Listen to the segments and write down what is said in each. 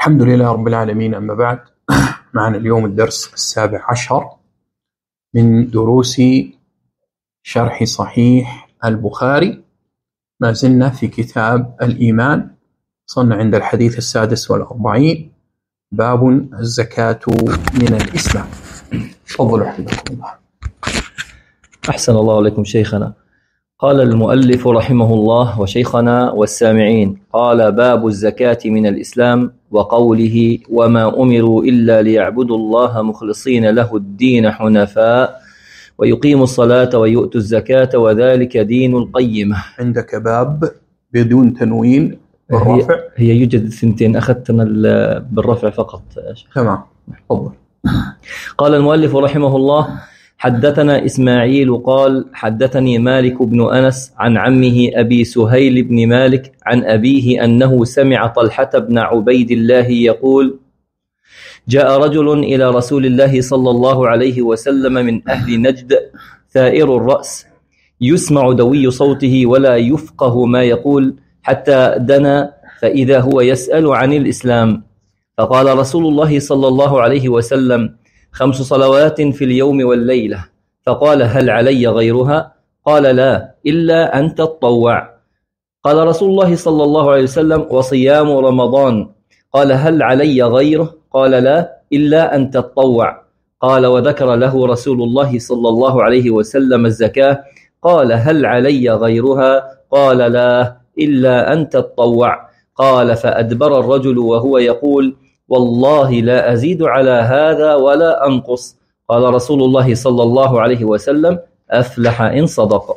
الحمد لله رب العالمين. أما بعد، معنا اليوم الدرس 17 من دروس شرح صحيح البخاري. ما زلنا في كتاب الإيمان، صلنا عند الحديث 46، باب الزكاة من الإسلام. تفضلوا حفظكم الله. أحسن الله عليكم شيخنا. قال المؤلف رحمه الله وشيخنا والسامعين: قال: باب الزكاة من الإسلام، وقوله: وما أمروا إلا ليعبدوا الله مخلصين له الدين حنفاء ويقيموا الصلاة ويؤتوا الزكاة وذلك دين القيمة. عندك باب بدون تنوين بالرفع؟ هي يوجد ثنتين، أخذتنا بالرفع فقط. تمام، تفضل. قال المؤلف رحمه الله: حدثنا إسماعيل قال: حدثني مالك بن أنس عن عمه أبي سهيل بن مالك عن أبيه أنه سمع طلحة بن عبيد الله يقول: جاء رجل إلى رسول الله صلى الله عليه وسلم من أهل نجد ثائر الرأس، يسمع دوي صوته ولا يفقه ما يقول، حتى دنا فإذا هو يسأل عن الإسلام. فقال رسول الله صلى الله عليه وسلم: 5 صلوات في اليوم والليلة. فقال: هل علي غيرها؟ قال: لا، إلا أن تطوع. قال رسول الله صلى الله عليه وسلم: وصيام رمضان. قال: هل علي غيره؟ قال: لا، إلا أن تطوع. قال: وذكر له رسول الله صلى الله عليه وسلم الزكاة. قال: هل علي غيرها؟ قال: لا، إلا أن تطوع. قال: فأدبر الرجل وهو يقول: والله لا أزيد على هذا ولا أنقص. قال رسول الله صلى الله عليه وسلم: أفلح إن صدق.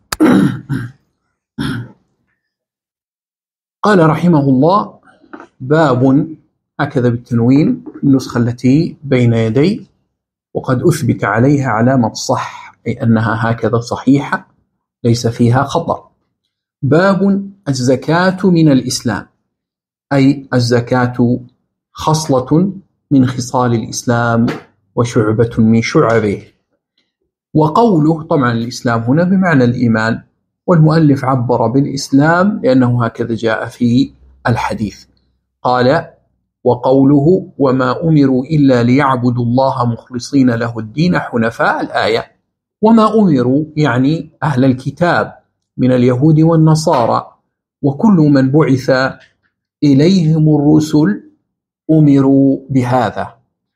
قال رحمه الله: باب، هكذا بالتنوين النسخة التي بين يدي، وقد أثبت عليها علامة صح، أي أنها هكذا صحيحة ليس فيها خطأ. باب الزكاة من الإسلام، أي الزكاة خصلة من خصال الإسلام وشعبة من شعبه. وقوله، طبعا الإسلام هنا بمعنى الإيمان، والمؤلف عبر بالإسلام لأنه هكذا جاء في الحديث. قال: وقوله: وما أمروا إلا ليعبدوا الله مخلصين له الدين حنفاء، الآية. وما أمروا يعني أهل الكتاب من اليهود والنصارى، وكل من بعث إليهم الرسل أمروا بهذا.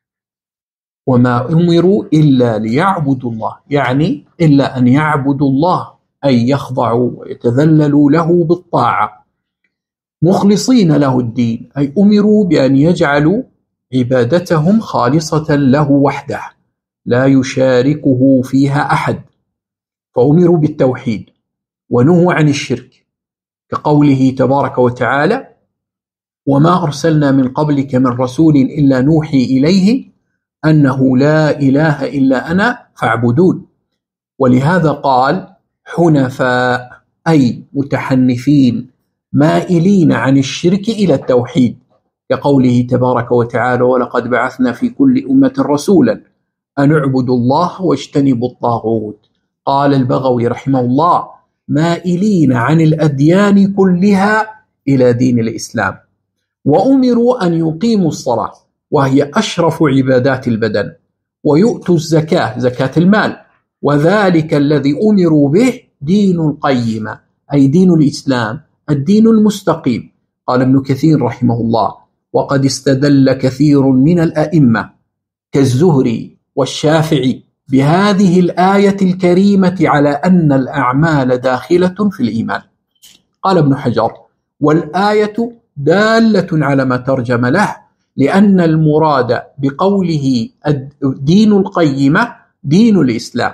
وما أمروا إلا ليعبدوا الله، يعني إلا أن يعبدوا الله، أي يخضعوا ويتذللوا له بالطاعة. مخلصين له الدين، أي أمروا بأن يجعلوا عبادتهم خالصة له وحده لا يشاركه فيها أحد، فأمروا بالتوحيد ونهوا عن الشرك، كقوله تبارك وتعالى: وما أرسلنا من قبلك من رسول إلا نوحي إليه أنه لا إله إلا أنا فاعبدون. ولهذا قال: حنفاء، أي متحنفين مائلين عن الشرك إلى التوحيد، كقوله تبارك وتعالى: ولقد بعثنا في كل أمة رسولا أن اعبدوا الله واجتنبوا الطاغوت. قال البغوي رحمه الله: مائلين عن الأديان كلها إلى دين الإسلام. وأمروا أن يقيموا الصلاة، وهي أشرف عبادات البدن، ويؤتوا الزكاة، زكاة المال، وذلك الذي أمروا به دين القيمة، أي دين الإسلام، الدين المستقيم. قال ابن كثير رحمه الله: وقد استدل كثير من الأئمة كالزهري والشافعي بهذه الآية الكريمة على أن الأعمال داخلة في الإيمان. قال ابن حجر: والآية دالة على ما ترجم له، لأن المراد بقوله دين القيمة دين الإسلام،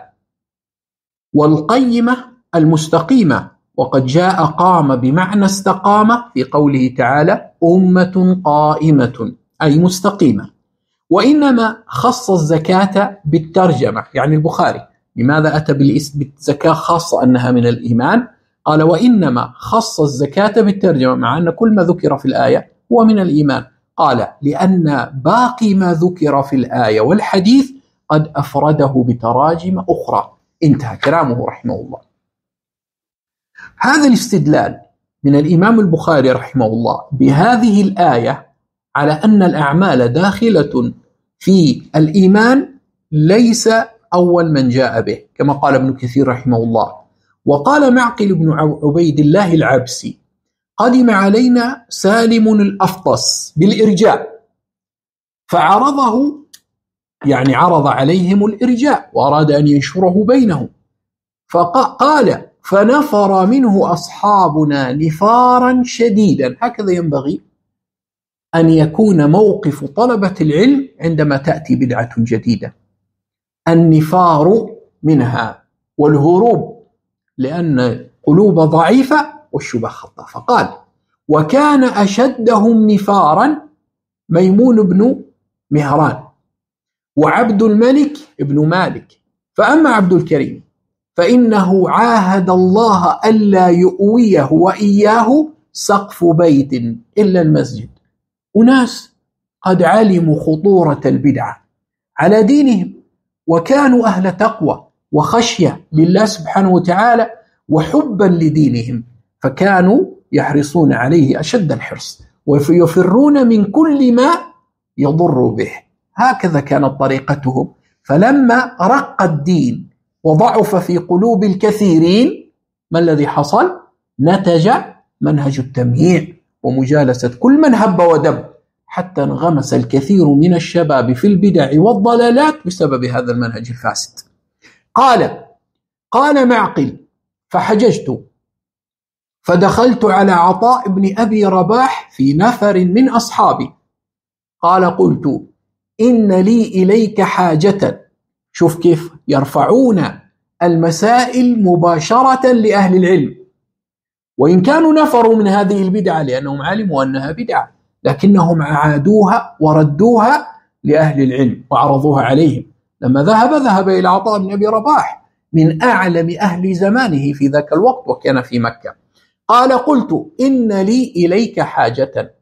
والقيمة المستقيمة، وقد جاء قام بمعنى استقام في قوله تعالى: أمة قائمة، أي مستقيمة. وإنما خص الزكاة بالترجمة، يعني البخاري لماذا أتى بالزكاة خاصة أنها من الإيمان؟ قال: وإنما خص الزكاة بالترجمة، مع أن كل ما ذكر في الآية هو من الإيمان. قال: لأن باقي ما ذكر في الآية والحديث قد أفرده بتراجم أخرى. انتهى كلامه رحمه الله. هذا الاستدلال من الإمام البخاري رحمه الله بهذه الآية على أن الأعمال داخلة في الإيمان ليس أول من جاء به، كما قال ابن كثير رحمه الله. وقال معقل بن عبيد الله العبسي: قدم علينا سالم الأفطس بالإرجاء فعرضه، يعني عرض عليهم الإرجاء وأراد أن ينشره بينهم، فقال: فنفر منه أصحابنا نفارا شديدا. هكذا ينبغي أن يكون موقف طلبة العلم عندما تأتي بدعة جديدة، النفار منها والهروب، لأن قلوب ضعيفة والشبه خطأ. فقال: وكان أشدهم نفارا ميمون بن مهران وعبد الملك بن مالك. فأما عبد الكريم فإنه عاهد الله ألا يؤويه وإياه سقف بيت إلا المسجد. أناس قد علموا خطورة البدعة على دينهم، وكانوا أهل تقوى وخشية لله سبحانه وتعالى وحبا لدينهم، فكانوا يحرصون عليه أشد الحرص ويفرون من كل ما يضر به. هكذا كانت طريقتهم. فلما رق الدين وضعف في قلوب الكثيرين، ما الذي حصل؟ نتج منهج التمييع ومجالسة كل من هب ودب، حتى انغمس الكثير من الشباب في البدع والضلالات بسبب هذا المنهج الفاسد. قال معقل: فحججت فدخلت على عطاء بن أبي رباح في نفر من أصحابي. قال: قلت: إن لي إليك حاجة. شوف كيف يرفعون المسائل مباشرة لأهل العلم، وإن كانوا نفروا من هذه البدعة لأنهم علموا أنها بدعة، لكنهم عادوها وردوها لأهل العلم وعرضوها عليهم. لما ذهب إلى عطاء بن أبي رباح من أعلم أهل زمانه في ذاك الوقت، وكان في مكة. قال: قلت: إن لي إليك حاجة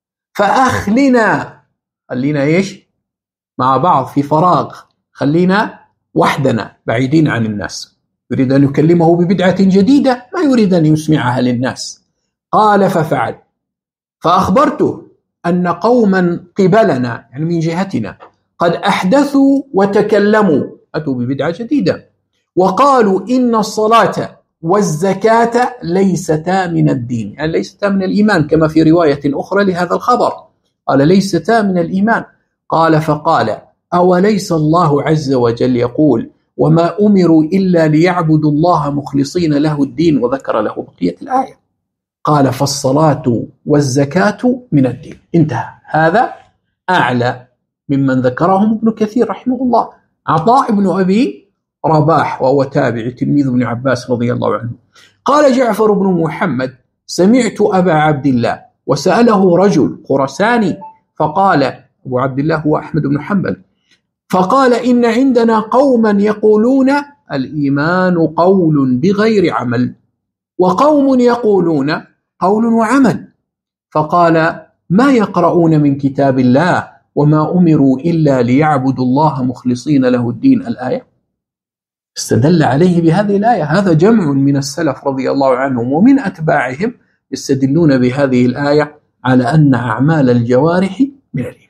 فأخلنا، خلينا إيش مع بعض في فراغ، خلينا وحدنا بعيدين عن الناس. يريد أن يكلمه ببدعة جديدة، ما يريد أن يسمعها للناس. قال: ففعل، فأخبرته أن قوما قبلنا، يعني من جهتنا، قد أحدثوا وتكلموا، أتوا ببدعة جديدة، وقالوا إن الصلاة والزكاة ليستا من الدين، يعني ليستا من الإيمان، كما في رواية أخرى لهذا الخبر قال: ليستا من الإيمان. قال: فقال: أوليس الله عز وجل يقول: وما أمروا إلا ليعبدوا الله مخلصين له الدين، وذكر له بقية الآية. قال: فالصلاة والزكاة من الدين. انتهى. هذا أعلى ممن ذكرهم ابن كثير رحمه الله. عطاء بن أبي رباح وهو تابع تلميذ ابن عباس رضي الله عنه. قال جعفر بن محمد: سمعت أبا عبد الله وسأله رجل خرساني فقال، أبو عبد الله هو أحمد بن حنبل، فقال: إن عندنا قوما يقولون الإيمان قول بغير عمل، وقوم يقولون قول وعمل. فقال: ما يقرؤون من كتاب الله وما أمروا إلا ليعبدوا الله مخلصين له الدين، الآية. استدل عليه بهذه الآية. هذا جمع من السلف رضي الله عنهم ومن أتباعهم يستدلون بهذه الآية على أن أعمال الجوارح من الإيمان.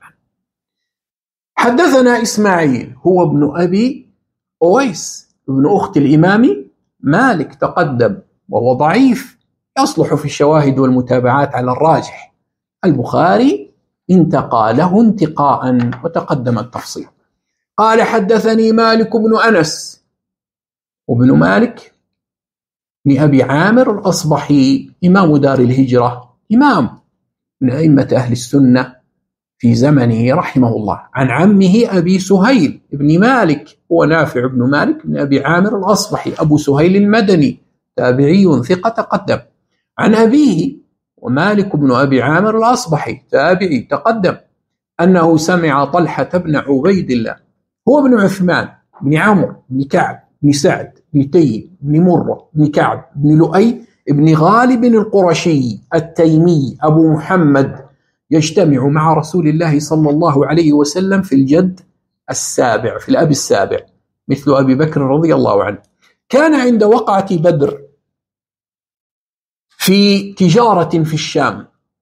حدثنا إسماعيل هو ابن أبي أويس ابن أخت الإمام مالك، تقدم، وهو ضعيف، يصلح في الشواهد والمتابعات على الراجح. البخاري انتقى له انتقاء وتقدم التفصيل. قال: حدثني مالك بن أنس، وابن مالك بن أبي عامر الأصبحي، إمام دار الهجرة، إمام من أئمة أهل السنة في زمنه رحمه الله، عن عمه أبي سهيل بن مالك، هو نافع بن مالك بن أبي عامر الأصبحي، أبو سهيل المدني، تابعي ثقة تقدم. عن أبيه ومالك بن أبي عامر الأصبحي، تابعي تقدم، أنه سمع طلحة بن عبيد الله، هو ابن عثمان بن عمرو بن كعب بن سعد بن تيم بن مرة بن كعب بن لؤي بن غالب القرشي التيمي أبو محمد، يجتمع مع رسول الله صلى الله عليه وسلم في الجد السابع، في الأب السابع، مثل أبي بكر رضي الله عنه. كان عند وقعة بدر في تجارة في الشام،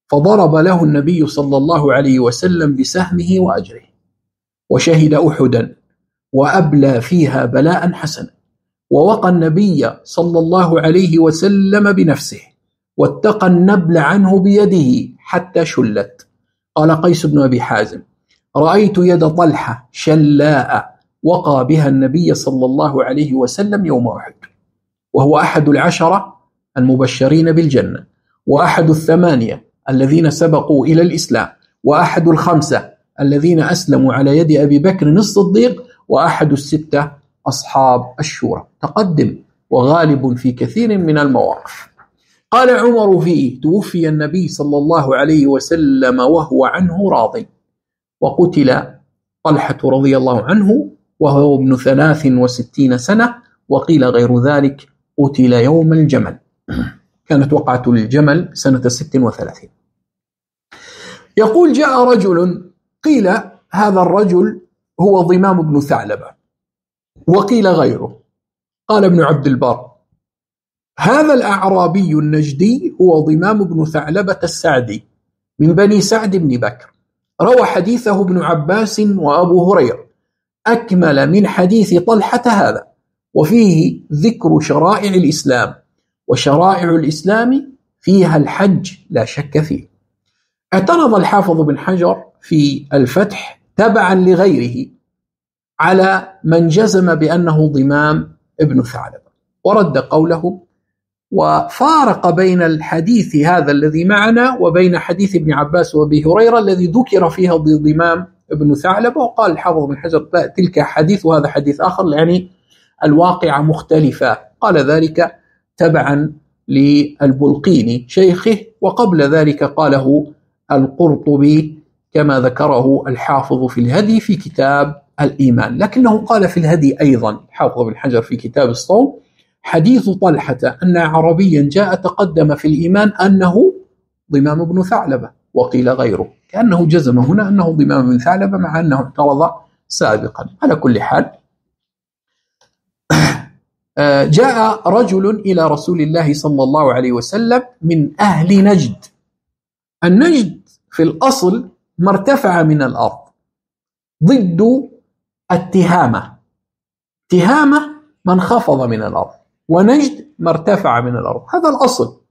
فضرب له النبي صلى الله عليه وسلم بسهمه وأجره، وشهد أحدا وأبلى فيها بلاء حسنا، ووقى النبي صلى الله عليه وسلم بنفسه، واتقى النبل عنه بيده حتى شلت. قال قيس بن أبي حازم: رأيت يد طلحة شلاء وقى بها النبي صلى الله عليه وسلم يوم أحد، وهو أحد 10 المبشرين بالجنة، وأحد 8 الذين سبقوا إلى الإسلام، وأحد 5 الذين أسلموا على يد أبي بكر الصديق، وأحد 6 أصحاب الشورى، تقدم وغالب في كثير من المواقف. قال عمر فيه: توفي النبي صلى الله عليه وسلم وهو عنه راض، وقتل طلحة رضي الله عنه وهو ابن 63 سنة، وقيل غير ذلك قتل يوم الجمل، كانت وقعة الجمل سنة 36. يقول: جاء رجل، قيل هذا الرجل هو ضمام بن ثعلبة، وقيل غيره. قال ابن عبد البر: هذا الأعرابي النجدي هو ضمام بن ثعلبة السعدي من بني سعد بن بكر، روى حديثه ابن عباس وأبو هريرة، أكمل من حديث طلحة هذا، وفيه ذكر شرائع الإسلام، وشرائع الإسلام فيها الحج لا شك فيه. اعترض الحافظ بن حجر في الفتح تبعا لغيره على من جزم بأنه ضمام ابن ثعلبة، ورد قوله، وفارق بين الحديث هذا الذي معنا وبين حديث ابن عباس وابي هريرة الذي ذكر فيها ضمام ابن ثعلبة. وقال الحافظ بن حجر: تلك حديث وهذا حديث آخر، يعني الواقعة مختلفة. قال ذلك تبعا للبلقيني شيخه، وقبل ذلك قاله القرطبي كما ذكره الحافظ في الهدي في كتاب الإيمان. لكنه قال في الهدي أيضا الحافظ بن حجر في كتاب الصوم: حديث طلحة أن عربيا جاء تقدم في الإيمان أنه ضمام بن ثعلبة، وقيل غيره، كأنه جزم هنا أنه ضمام بن ثعلبة مع أنه اعترض سابقا. على كل حال، جاء رجل إلى رسول الله صلى الله عليه وسلم من أهل نجد. النجد في الأصل ما ارتفع من الأرض، ضد التهامة. تهامة ما انخفض من الأرض، ونجد ما ارتفع من الأرض، هذا الأصل.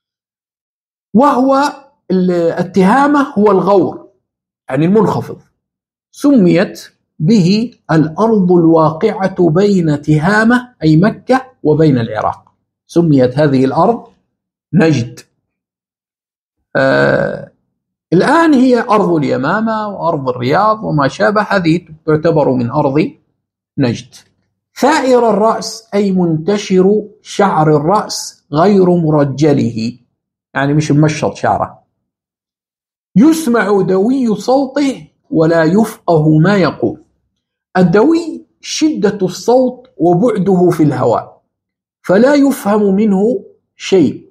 وهو التهامة هو الغور، يعني المنخفض، سميت به الأرض الواقعة بين تهامة أي مكة وبين العراق، سميت هذه الأرض نجد. الآن هي أرض اليمامة وأرض الرياض وما شابه، هذه تعتبر من أرض نجد. ثائر الرأس أي منتشر شعر الرأس غير مرجله، يعني مش ممشط شعره. يسمع دوي صوته ولا يفقه ما يقول. الدوي شدة الصوت وبعده في الهواء، فلا يفهم منه شيء،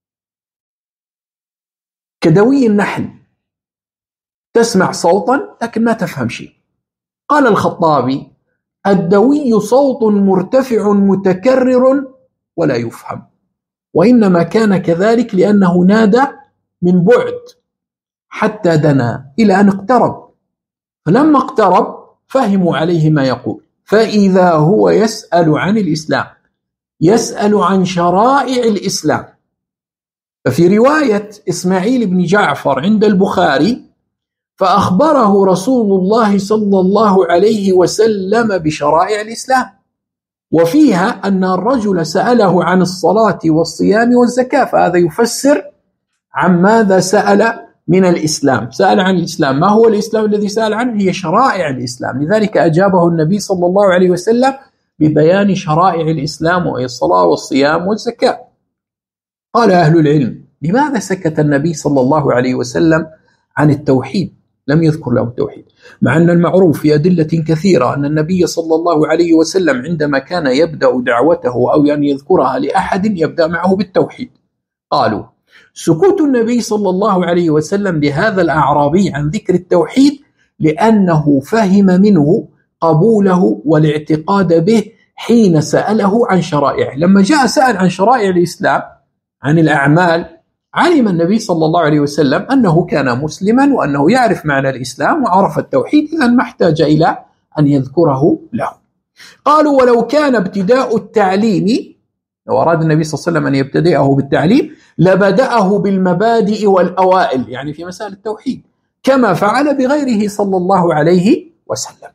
كدوي النحل، تسمع صوتا لكن ما تفهم شيء. قال الخطابي: الدوي صوت مرتفع متكرر ولا يفهم، وإنما كان كذلك لأنه نادى من بعد حتى دنا إلى أن اقترب، فلما اقترب فهموا عليه ما يقول، فإذا هو يسأل عن الإسلام، يسأل عن شرائع الإسلام. ففي رواية إسماعيل بن جعفر عند البخاري: فأخبره رسول الله صلى الله عليه وسلم بشرائع الإسلام، وفيها أن الرجل سأله عن الصلاة والصيام والزكاة، فهذا يفسر عن ماذا سأل من الإسلام. سأل عن الإسلام، ما هو الإسلام الذي سأل عنه؟ هي شرائع الإسلام، لذلك أجابه النبي صلى الله عليه وسلم ببيان شرائع الإسلام، وهي الصلاة والصيام والزكاة. قال أهل العلم: لماذا سكت النبي صلى الله عليه وسلم عن التوحيد؟ لم يذكر له التوحيد، مع أن المعروف في أدلة كثيرة أن النبي صلى الله عليه وسلم عندما كان يبدأ دعوته أو يعني يذكرها لأحد يبدأ معه بالتوحيد. قالوا: سكوت النبي صلى الله عليه وسلم لهذا الأعرابي عن ذكر التوحيد لأنه فهم منه قبوله والاعتقاد به حين سأله عن شرائعه. لما جاء سأل عن شرائع الإسلام، عن الأعمال علم النبي صلى الله عليه وسلم أنه كان مسلما وأنه يعرف معنى الإسلام وعرف التوحيد، إذن ما احتاج إلى أن يذكره له. قالوا ولو كان ابتداء التعليم، لو أراد النبي صلى الله عليه وسلم أن يبتدئه بالتعليم لبدأه بالمبادئ والأوائل، يعني في مسائل التوحيد، كما فعل بغيره صلى الله عليه وسلم.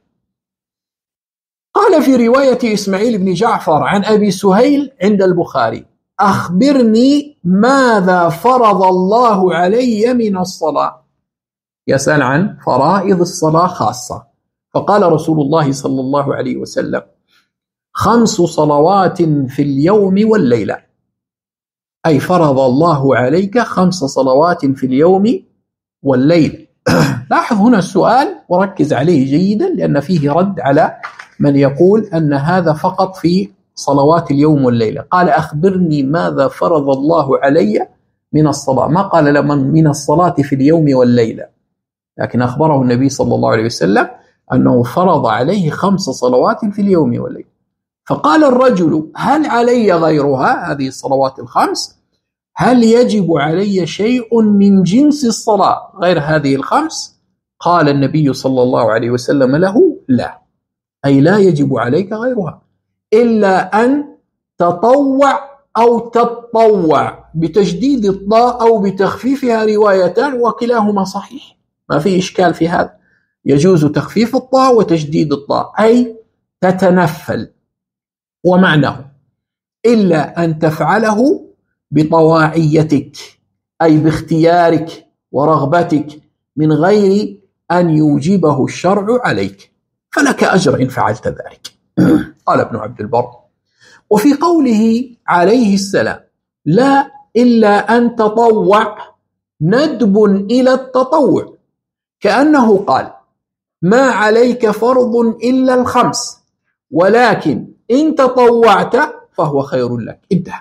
قال في رواية إسماعيل بن جعفر عن أبي سهيل عند البخاري: أخبرني ماذا فرض الله علي من الصلاة. يسأل عن فرائض الصلاة خاصة، فقال رسول الله صلى الله عليه وسلم: 5 صلوات في اليوم والليلة، أي فرض الله عليك 5 صلوات في اليوم والليل. لاحظ هنا السؤال وركز عليه جيدا، لأن فيه رد على من يقول أن هذا فقط في صلوات اليوم والليلة. قال: أخبرني ماذا فرض الله علي من الصلاة، ما قال لمن من الصلاة في اليوم والليلة، لكن أخبره النبي صلى الله عليه وسلم أنه فرض عليه 5 صلوات في اليوم والليلة. فقال الرجل: هل علي غيرها، هذه الصلوات ال5؟ هل يجب علي شيء من جنس الصلاة غير هذه ال5؟ قال النبي صلى الله عليه وسلم له: لا، أي لا يجب عليك غيرها، إلا أن تطوع أو تتطوع، بتشديد الطاء أو بتخفيفها روايتان، وكلاهما صحيح، ما في إشكال في هذا، يجوز تخفيف الطاء وتشديد الطاء، أي تتنفل. ومعناه إلا أن تفعله بطواعيتك، أي باختيارك ورغبتك، من غير أن يوجبه الشرع عليك، فلك أجر إن فعلت ذلك. قال ابن عبد البر: وفي قوله عليه السلام: لا إلا أن تطوع، ندب إلى التطوع، كأنه قال: ما عليك فرض إلا ال5، ولكن إن تطوعت فهو خير لك. انتهى.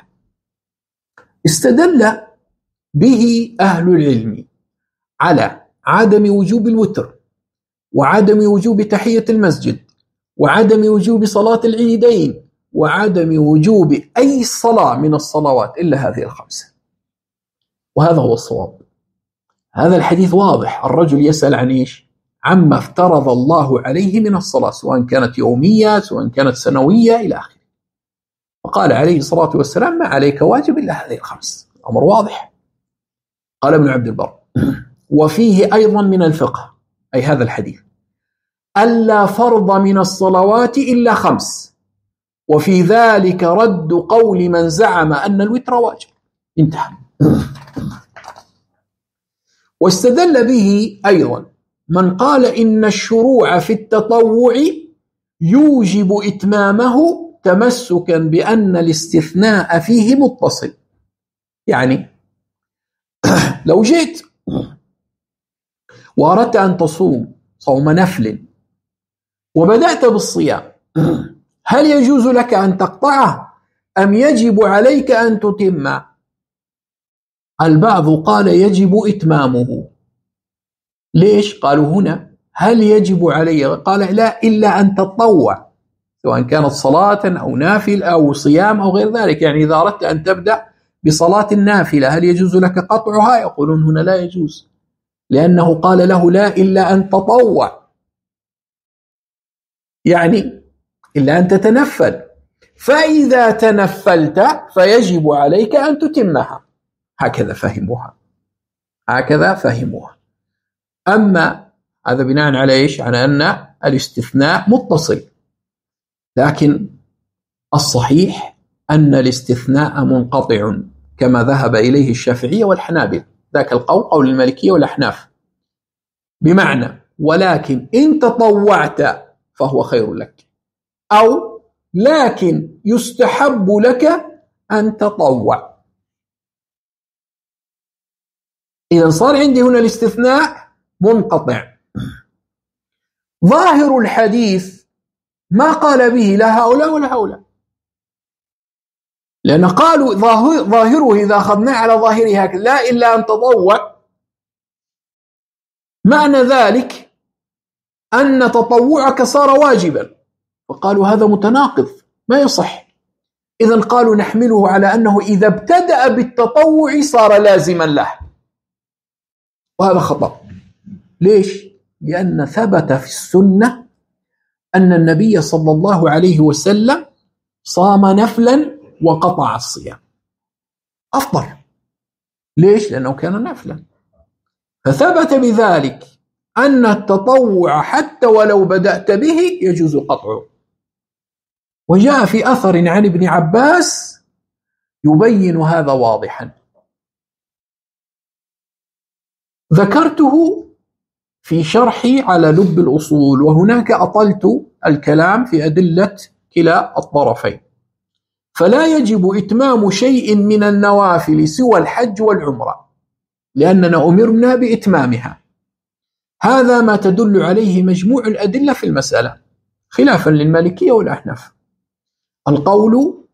استدل به أهل العلم على عدم وجوب الوتر، وعدم وجوب تحية المسجد، وعدم وجوب صلاة العيدين، وعدم وجوب أي صلاة من الصلوات إلا هذه ال5. وهذا هو الصواب. هذا الحديث واضح، الرجل يسأل عن إيش؟ عما افترض الله عليه من الصلاة، سواء كانت يومية سواء كانت سنوية إلى آخره، وقال عليه الصلاة والسلام: ما عليك واجب إلا هذه ال5. أمر واضح. قال ابن عبد البر: وفيه أيضا من الفقه، أي هذا الحديث، ألا فرض من الصلوات إلا 5، وفي ذلك رد قول من زعم أن الوتر واجب. انتهى. واستدل به أيضا من قال إن الشروع في التطوع يوجب إتمامه تمسكا بأن الاستثناء فيه متصل. يعني لو جئت وأردت أن تصوم صوم نفل وبدأت بالصيام، هل يجوز لك أن تقطعه أم يجب عليك أن تتم؟ البعض قال يجب إتمامه. ليش؟ قالوا هنا هل يجب علي؟ قال لا، إلا أن تتطوع، سواء كانت صلاة أو نافل أو صيام أو غير ذلك. يعني إذا أردت أن تبدأ بصلاة النافلة هل يجوز لك قطعها؟ يقولون هنا لا يجوز، لأنه قال له لا إلا أن تطوع، يعني إلا أن تتنفل، فإذا تنفلت فيجب عليك أن تتمها. هكذا فهموها، هكذا فهموها. أما هذا بناء على إيش؟ على أن الاستثناء متصل، لكن الصحيح أن الاستثناء منقطع كما ذهب إليه الشافعية والحنابلة، ذاك القول قول المالكية والأحناف، بمعنى ولكن إن تطوعت فهو خير لك، أو لكن يستحب لك أن تطوع. إذا صار عندي هنا الاستثناء منقطع. ظاهر الحديث ما قال به لا هؤلاء ولا هؤلاء، لأن قالوا ظاهره إذا أخذناه على ظاهره هكذا لا إلا أن تطوع، معنى ذلك أن تطوعك صار واجبا، فقالوا هذا متناقض ما يصح. إذن قالوا نحمله على أنه إذا ابتدأ بالتطوع صار لازما له، وهذا خطأ. ليش؟ لأن ثبت في السنة أن النبي صلى الله عليه وسلم صام نفلا وقطع الصيام، أفطر. ليش؟ لأنه كان نفلا. فثبت بذلك أن التطوع حتى ولو بدأت به يجوز قطعه. وجاء في أثر عن ابن عباس يبين هذا واضحا، ذكرته في شرحي على لب الأصول، وهناك أطلت الكلام في أدلة كلا الطرفين. فلا يجب إتمام شيء من النوافل سوى الحج والعمرة، لأننا أمرنا بإتمامها. هذا ما تدل عليه مجموع الأدلة في المسألة، خلافا للمالكية والأحناف. القول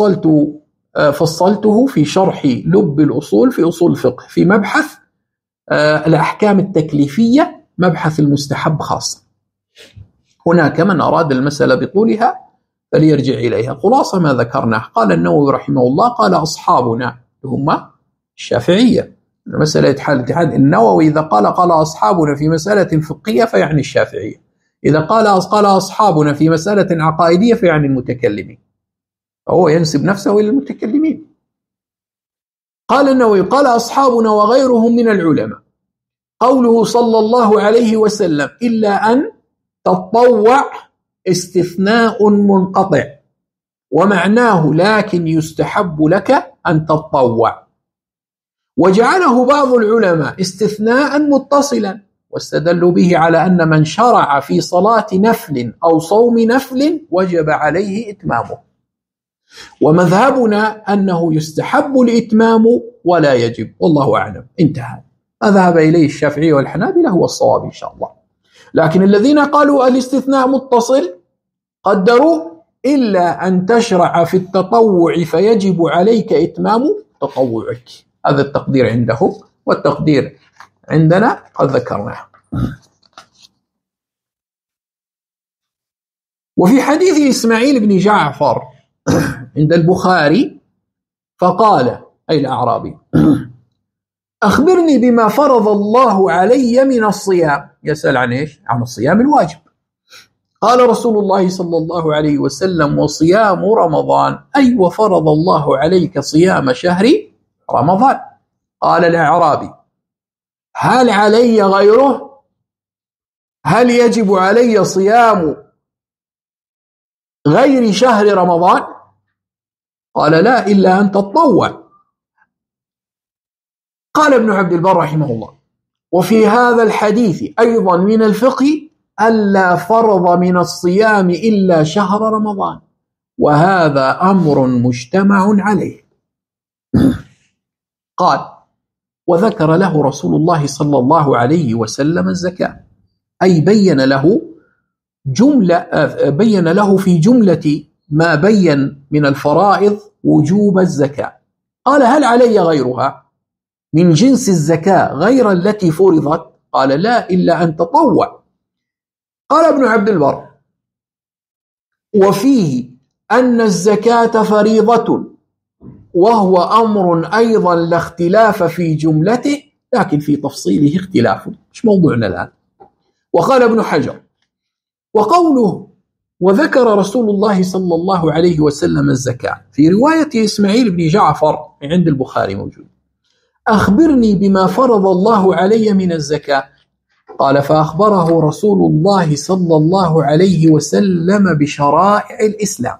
فصلته في شرح لب الأصول في أصول الفقه في مبحث الأحكام التكليفية، مبحث المستحب خاصة. هناك من أراد المسألة بطولها فليرجع إليها. خلاصة ما ذكرناه، قال النووي رحمه الله قال أصحابنا هم الشافعية. مسألة اتحاد النووي إذا قال أصحابنا في مسألة فقهية فيعني الشافعية، إذا قال أصحابنا في مسألة عقائدية فيعني المتكلمين، فهو ينسب نفسه إلى المتكلمين. قال النووي قال أصحابنا وغيرهم من العلماء، قوله صلى الله عليه وسلم إلا أن تطوع استثناء منقطع، ومعناه لكن يستحب لك أن تطوع. وجعله بعض العلماء استثناء متصلا، واستدلوا به على أن من شرع في صلاة نفل أو صوم نفل وجب عليه إتمامه. ومذهبنا أنه يستحب الإتمام ولا يجب، والله أعلم. انتهى. ما ذهب إليه الشافعي والحنابلة هو الصواب إن شاء الله. لكن الذين قالوا الاستثناء متصل قدروا إلا أن تشرع في التطوع فيجب عليك إتمام تطوعك. هذا التقدير عنده، والتقدير عندنا قد ذكرناه. وفي حديث إسماعيل بن جعفر عند البخاري فقال أي الأعرابي أخبرني بما فرض الله علي من الصيام. يسأل عن إيش؟ عن الصيام الواجب. قال رسول الله صلى الله عليه وسلم وصيام رمضان، أي وفرض الله عليك صيام شهر رمضان. قال الأعرابي هل علي غيره؟ هل يجب علي صيام غير شهر رمضان؟ قال لا، إلا أن تطوع. قال ابن عبد البر رحمه الله وفي هذا الحديث أيضا من الفقه ألا فرض من الصيام إلا شهر رمضان، وهذا أمر مجتمع عليه. قال وذكر له رسول الله صلى الله عليه وسلم الزكاة، أي بين له في جملة ما بين من الفرائض وجوب الزكاة. قال هل علي غيرها من جنس الزكاة غير التي فرضت؟ قال لا، إلا أن تطوع. قال ابن عبد البر وفيه أن الزكاة فريضة، وهو أمر أيضا لا اختلاف في جملته، لكن في تفصيله اختلاف، مش موضوعنا الآن. وقال ابن حجر وقوله وذكر رسول الله صلى الله عليه وسلم الزكاة في رواية إسماعيل بن جعفر عند البخاري موجود، أخبرني بما فرض الله علي من الزكاة. قال فأخبره رسول الله صلى الله عليه وسلم بشرائع الإسلام.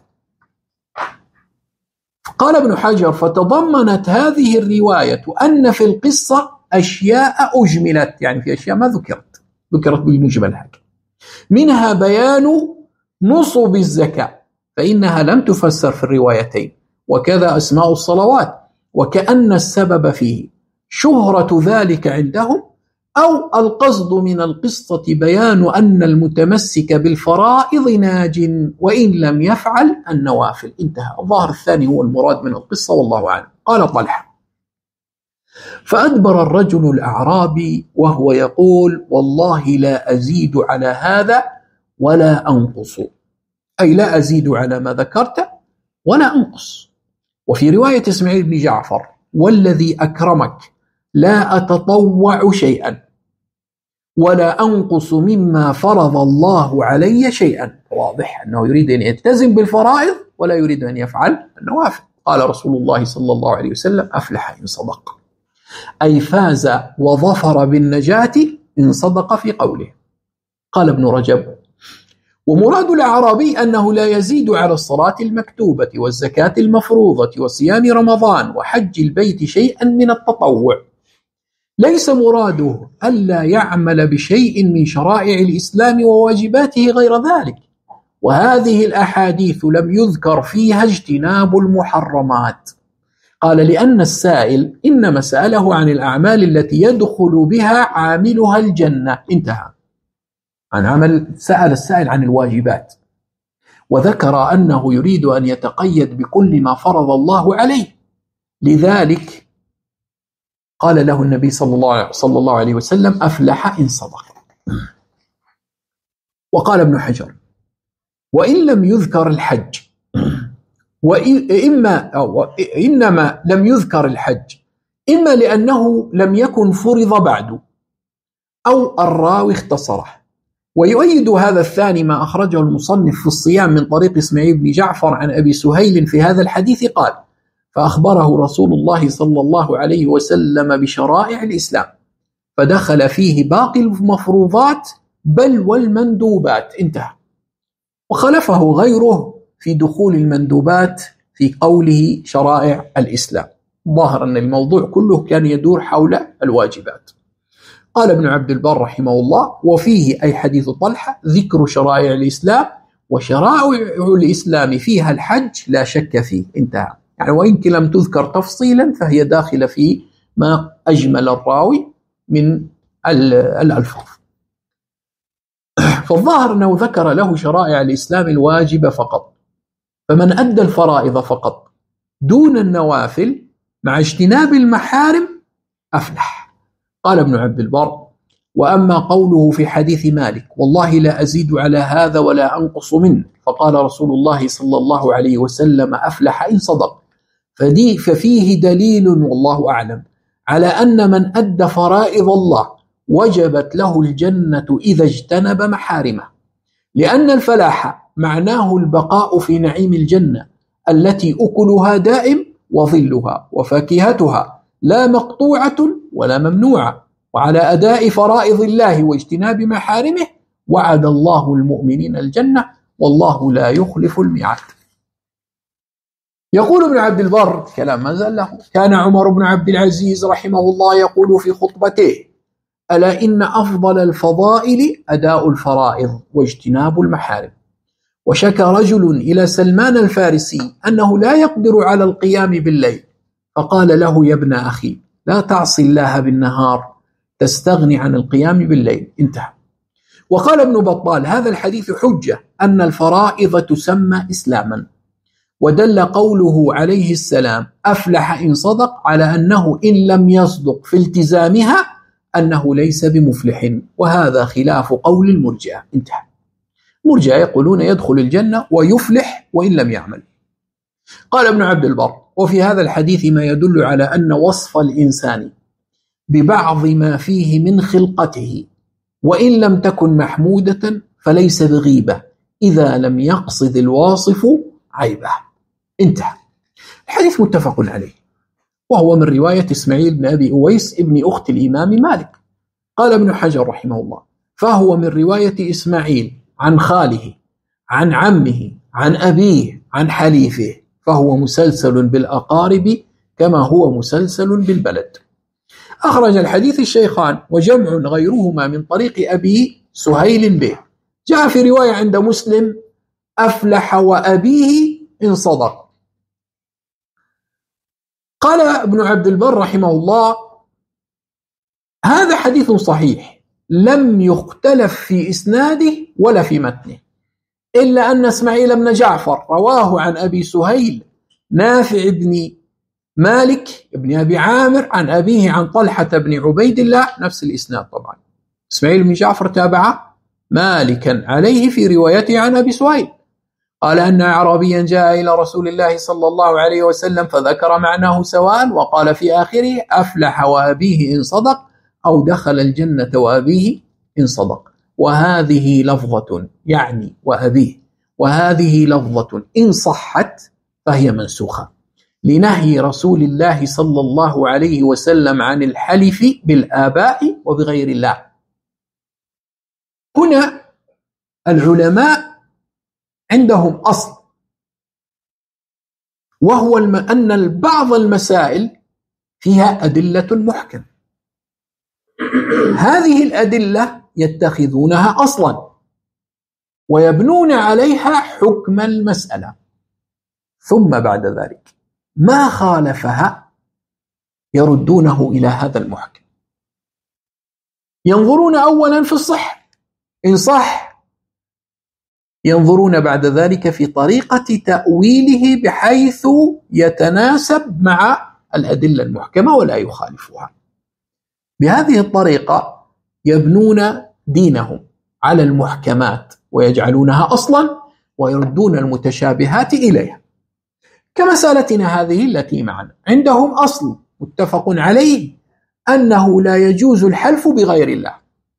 قال ابن حجر فتضمنت هذه الرواية أن في القصة أشياء أجملت، يعني في أشياء ما ذكرت بالمجمل هكذا، منها بيان نصب الزكاة فإنها لم تفسر في الروايتين، وكذا أسماء الصلوات، وكأن السبب فيه شهرة ذلك عندهم، أو القصد من القصة بيان أن المتمسك بالفرائض ناج وإن لم يفعل النوافل. انتهى. الظاهر الثاني هو المراد من القصة والله أعلم. قال طلحة فأدبر الرجل الأعرابي وهو يقول والله لا أزيد على هذا ولا أنقص، أي لا أزيد على ما ذكرت ولا أنقص. وفي رواية إسماعيل بن جعفر: والذي أكرمك لا أتطوع شيئا ولا أنقص مما فرض الله علي شيئا. واضح أنه يريد أن يلتزم بالفرائض ولا يريد أن يفعل النوافل. قال رسول الله صلى الله عليه وسلم: أفلح إن صدق، أي فاز وظفر بالنجاة إن صدق في قوله. قال ابن رجب: ومراد الأعرابي أنه لا يزيد على الصلاة المكتوبة والزكاة المفروضة وصيام رمضان وحج البيت شيئا من التطوع، ليس مراده ألا يعمل بشيء من شرائع الإسلام وواجباته غير ذلك. وهذه الأحاديث لم يذكر فيها اجتناب المحرمات. قال: لأن السائل إنما سأله عن الأعمال التي يدخل بها عاملها الجنة. انتهى. عن عمل سأل السائل عن الواجبات، وذكر أنه يريد أن يتقيد بكل ما فرض الله عليه، لذلك قال له النبي صلى الله عليه وسلم: أفلح إن صدق. وقال ابن حجر: وإن لم يذكر الحج إنما لم يذكر الحج إما لأنه لم يكن فرض بعد أو الراوي اختصره. ويؤيد هذا الثاني ما أخرجه المصنف في الصيام من طريق إسماعيل بن جعفر عن أبي سهيل في هذا الحديث. قال: فأخبره رسول الله صلى الله عليه وسلم بشرائع الإسلام، فدخل فيه باقي المفروضات بل والمندوبات. انتهى. وخلفه غيره في دخول المندوبات في قوله شرائع الإسلام. ظاهر أن الموضوع كله كان يدور حول الواجبات. قال ابن عبد البر رحمه الله: وفيه أي حديث طلحة ذكر شرائع الإسلام، وشرائع الإسلام فيها الحج لا شك فيه. انتهى. يعني وإن لم تذكر تفصيلا فهي داخلة في ما أجمل الراوي من الألفاظ. فالظاهر أنه ذكر له شرائع الإسلام الواجبة فقط، فمن أدى الفرائض فقط دون النوافل مع اجتناب المحارم أفلح. قال ابن عبد البر: وأما قوله في حديث مالك: والله لا أزيد على هذا ولا أنقص منه، فقال رسول الله صلى الله عليه وسلم: أفلح إن صدق، ففيه دليل والله أعلم على أن من أدى فرائض الله وجبت له الجنة إذا اجتنب محارمه، لأن الفلاح معناه البقاء في نعيم الجنة التي أكلها دائم وظلها وفاكهتها لا مقطوعة ولا ممنوعة. وعلى أداء فرائض الله واجتناب محارمه وعد الله المؤمنين الجنة والله لا يخلف الميعاد. يقول ابن عبد البر كلام ما زال له: كان عمر بن عبد العزيز رحمه الله يقول في خطبته: ألا إن أفضل الفضائل أداء الفرائض واجتناب المحارم. وشكى رجل إلى سلمان الفارسي أنه لا يقدر على القيام بالليل، فقال له: يا ابن أخي، لا تعصي الله بالنهار تستغني عن القيام بالليل. انتهى. وقال ابن بطال: هذا الحديث حجة أن الفرائض تسمى إسلاما، ودل قوله عليه السلام: أفلح إن صدق على أنه إن لم يصدق في التزامها أنه ليس بمفلح، وهذا خلاف قول المرجئة. انتهى. المرجئة يقولون يدخل الجنة ويفلح وإن لم يعمل. قال ابن عبد البر: وفي هذا الحديث ما يدل على أن وصف الإنسان ببعض ما فيه من خلقته وإن لم تكن محمودة فليس بغيبة إذا لم يقصد الواصف عيبه. انتهى. الحديث متفق عليه، وهو من رواية إسماعيل بن أبي أويس ابن أخت الإمام مالك. قال ابن حجر رحمه الله: فهو من رواية إسماعيل عن خاله عن عمه عن أبيه عن حليفه، فهو مسلسل بالأقارب كما هو مسلسل بالبلد. أخرج الحديث الشيخان وجمع غيرهما من طريق أبي سهيل به. جاء في رواية عند مسلم: أفلح وأبيه إن صدق. قال ابن عبد البر رحمه الله: هذا حديث صحيح لم يختلف في إسناده ولا في متنه، إلا أن إسماعيل بن جعفر رواه عن أبي سهيل نافع بن مالك بن أبي عامر عن أبيه عن طلحة بن عبيد الله، نفس الإسناد. طبعا إسماعيل بن جعفر تابع مالكا عليه في روايته عن أبي سهيل. قال أن أعرابيا جاء إلى رسول الله صلى الله عليه وسلم فذكر معناه سواء، وقال في آخره: أفلح وأبيه إن صدق، أو دخل الجنة وأبيه إن صدق. وهذه لفظة، يعني وأبيه، وهذه لفظة إن صحت فهي منسوخة لنهي رسول الله صلى الله عليه وسلم عن الحلف بالآباء وبغير الله. هنا العلماء عندهم أصل، وهو أن بعض المسائل فيها أدلة محكم، هذه الأدلة يتخذونها أصلا ويبنون عليها حكم المسألة، ثم بعد ذلك ما خالفها يردونه إلى هذا المحكم. ينظرون أولا في الصحة، إن صح ينظرون بعد ذلك في طريقة تأويله بحيث يتناسب مع الأدلة المحكمة ولا يخالفها. بهذه الطريقة يبنون دينهم على المحكمات ويجعلونها أصلا، ويردون المتشابهات إليها. كمسألتنا هذه التي معنا، عندهم أصل متفق عليه أنه لا يجوز الحلف بغير الله،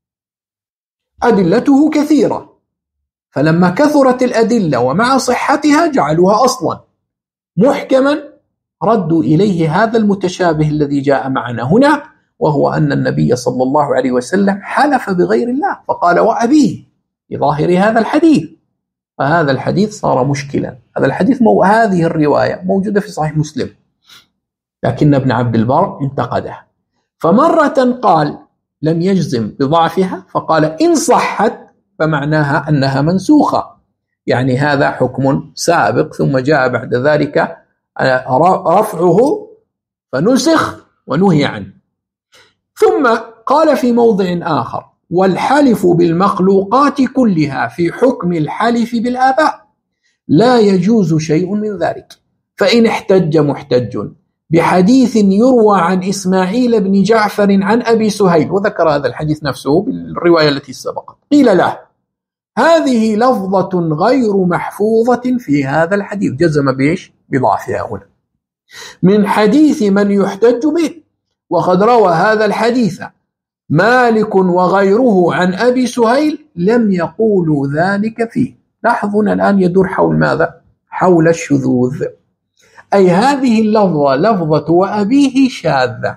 أدلته كثيرة، فلما كثرت الأدلة ومع صحتها جعلوها أصلا محكما، ردوا إليه هذا المتشابه الذي جاء معنا هنا، وهو أن النبي صلى الله عليه وسلم حلف بغير الله فقال وأبيه بظاهر هذا الحديث، فهذا الحديث صار مشكلا. هذا الحديث هذه الرواية موجودة في صحيح مسلم، لكن ابن عبد البر انتقدها، فمرة قال لم يجزم بضعفها فقال إن صحت فمعناها أنها منسوخة، يعني هذا حكم سابق ثم جاء بعد ذلك رفعه فنسخ ونهي عنه. ثم قال في موضع آخر: والحلف بالمخلوقات كلها في حكم الحلف بالآباء لا يجوز شيء من ذلك، فإن احتج محتج بحديث يروى عن إسماعيل بن جعفر عن أبي سهيل، وذكر هذا الحديث نفسه بالرواية التي سبقت، قيل له: هذه لفظة غير محفوظة في هذا الحديث، جزم بإيش؟ بضعفها هنا، من حديث من يحتج به، وقد روى هذا الحديث مالك وغيره عن أبي سهيل لم يقولوا ذلك فيه. لاحظون الآن يدور حول ماذا؟ حول الشذوذ، أي هذه اللفظة لفظة وأبيه شاذة.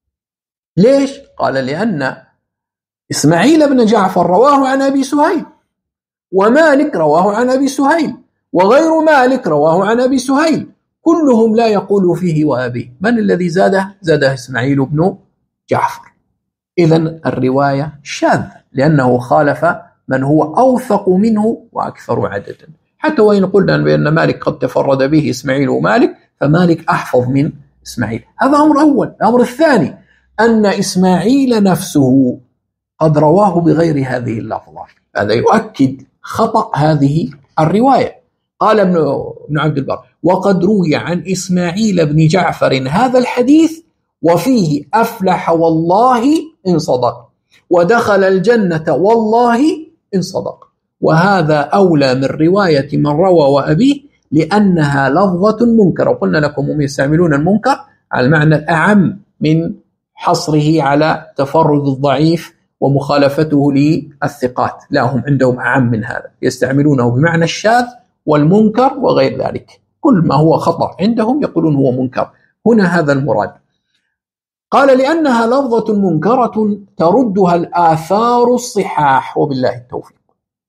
ليش؟ قال لأن إسماعيل بن جعفر رواه عن أبي سهيل، ومالك رواه عن أبي سهيل، وغير مالك رواه عن أبي سهيل، كلهم لا يقول فيه وأبيه. من الذي زاده؟ زاده إسماعيل بن جعفر. إذن الرواية شاذة لأنه خالف من هو أوثق منه وأكثر عددا، حتى وإن قلنا بأن مالك قد تفرد به إسماعيل ومالك، فمالك أحفظ من إسماعيل. هذا أمر أول. الأمر الثاني أن إسماعيل نفسه قد رواه بغير هذه اللفظة، هذا يؤكد خطأ هذه الرواية. قال ابن عبد البر: وقد روي عن إسماعيل بن جعفر هذا الحديث وفيه أفلح والله إن صدق، ودخل الجنة والله إن صدق، وهذا أولى من رواية من روى وأبيه لأنها لفظة منكرة. وقلنا لكم هم يستعملون المنكر على المعنى الأعم من حصره على تفرد الضعيف ومخالفته للثقات، لا، هم عندهم أعم من هذا، يستعملونه بمعنى الشاذ والمنكر وغير ذلك، كل ما هو خطأ عندهم يقولون هو منكر. هنا هذا المراد. قال: لأنها لفظة منكرة تردها الآثار الصحاح، وبالله التوفيق.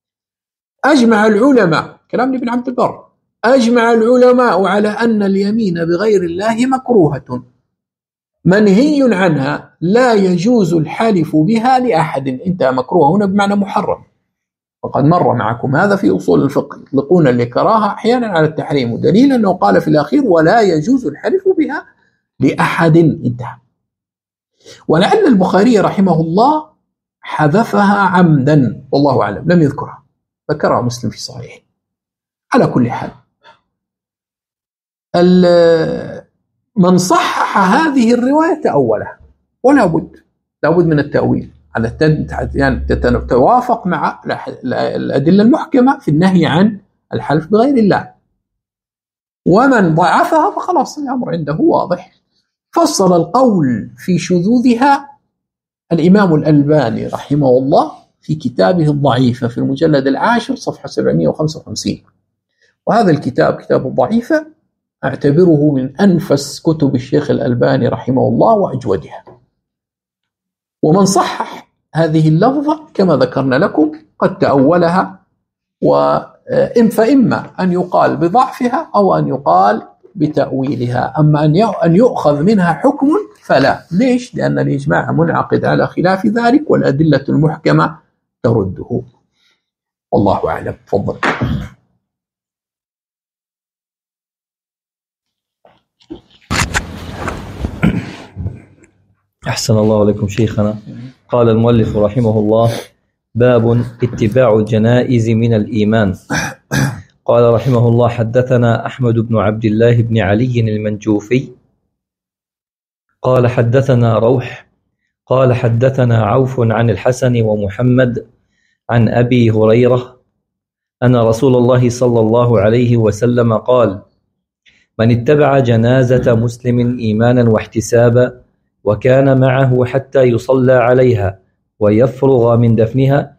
أجمع العلماء، كلام ابن عبد البر، أجمع العلماء على أن اليمين بغير الله مكروهة منهي عنها، لا يجوز الحلف بها لأحد. انتهى. مكروه هنا بمعنى محرم، وقد مر معكم هذا في أصول الفقه، يطلقون الكراهة أحيانا على التحريم، ودليل أنه قال في الأخير: ولا يجوز الحلف بها لأحد. انتهى. ولعل البخاري رحمه الله حذفها عمدا، والله أعلم، لم يذكرها، ذكرها مسلم في صحيحه. على كل حال، من صحح هذه الرواية تأولها، ولا بد من التأويل على يعني تتوافق مع الأدلة المحكمة في النهي عن الحلف بغير الله. ومن ضعفها فخلاص الأمر عنده واضح. فصل القول في شذوذها الإمام الألباني رحمه الله في كتابه الضعيفة في المجلد 10 صفحة 755. وهذا الكتاب كتاب الضعيفة أعتبره من أنفس كتب الشيخ الألباني رحمه الله وأجودها. ومن صحح هذه اللفظة كما ذكرنا لكم قد تأولها، فإما أن يقال بضعفها أو أن يقال بتأويلها. أما أن يؤخذ منها حكم فلا. ليش؟ لأن الإجماع منعقد على خلاف ذلك والأدلة المحكمة ترده. والله أعلم. تفضل. أحسن الله عليكم شيخنا. قال المؤلف رحمه الله: باب اتباع الجنائز من الإيمان. قال رحمه الله: حدثنا أحمد بن عبد الله بن علي المنجوفي قال حدثنا روح قال حدثنا عوف عن الحسن ومحمد عن أبي هريرة أن رسول الله صلى الله عليه وسلم قال: من اتبع جنازة مسلم إيمانا واحتسابا وكان معه حتى يصلى عليها ويفرغ من دفنها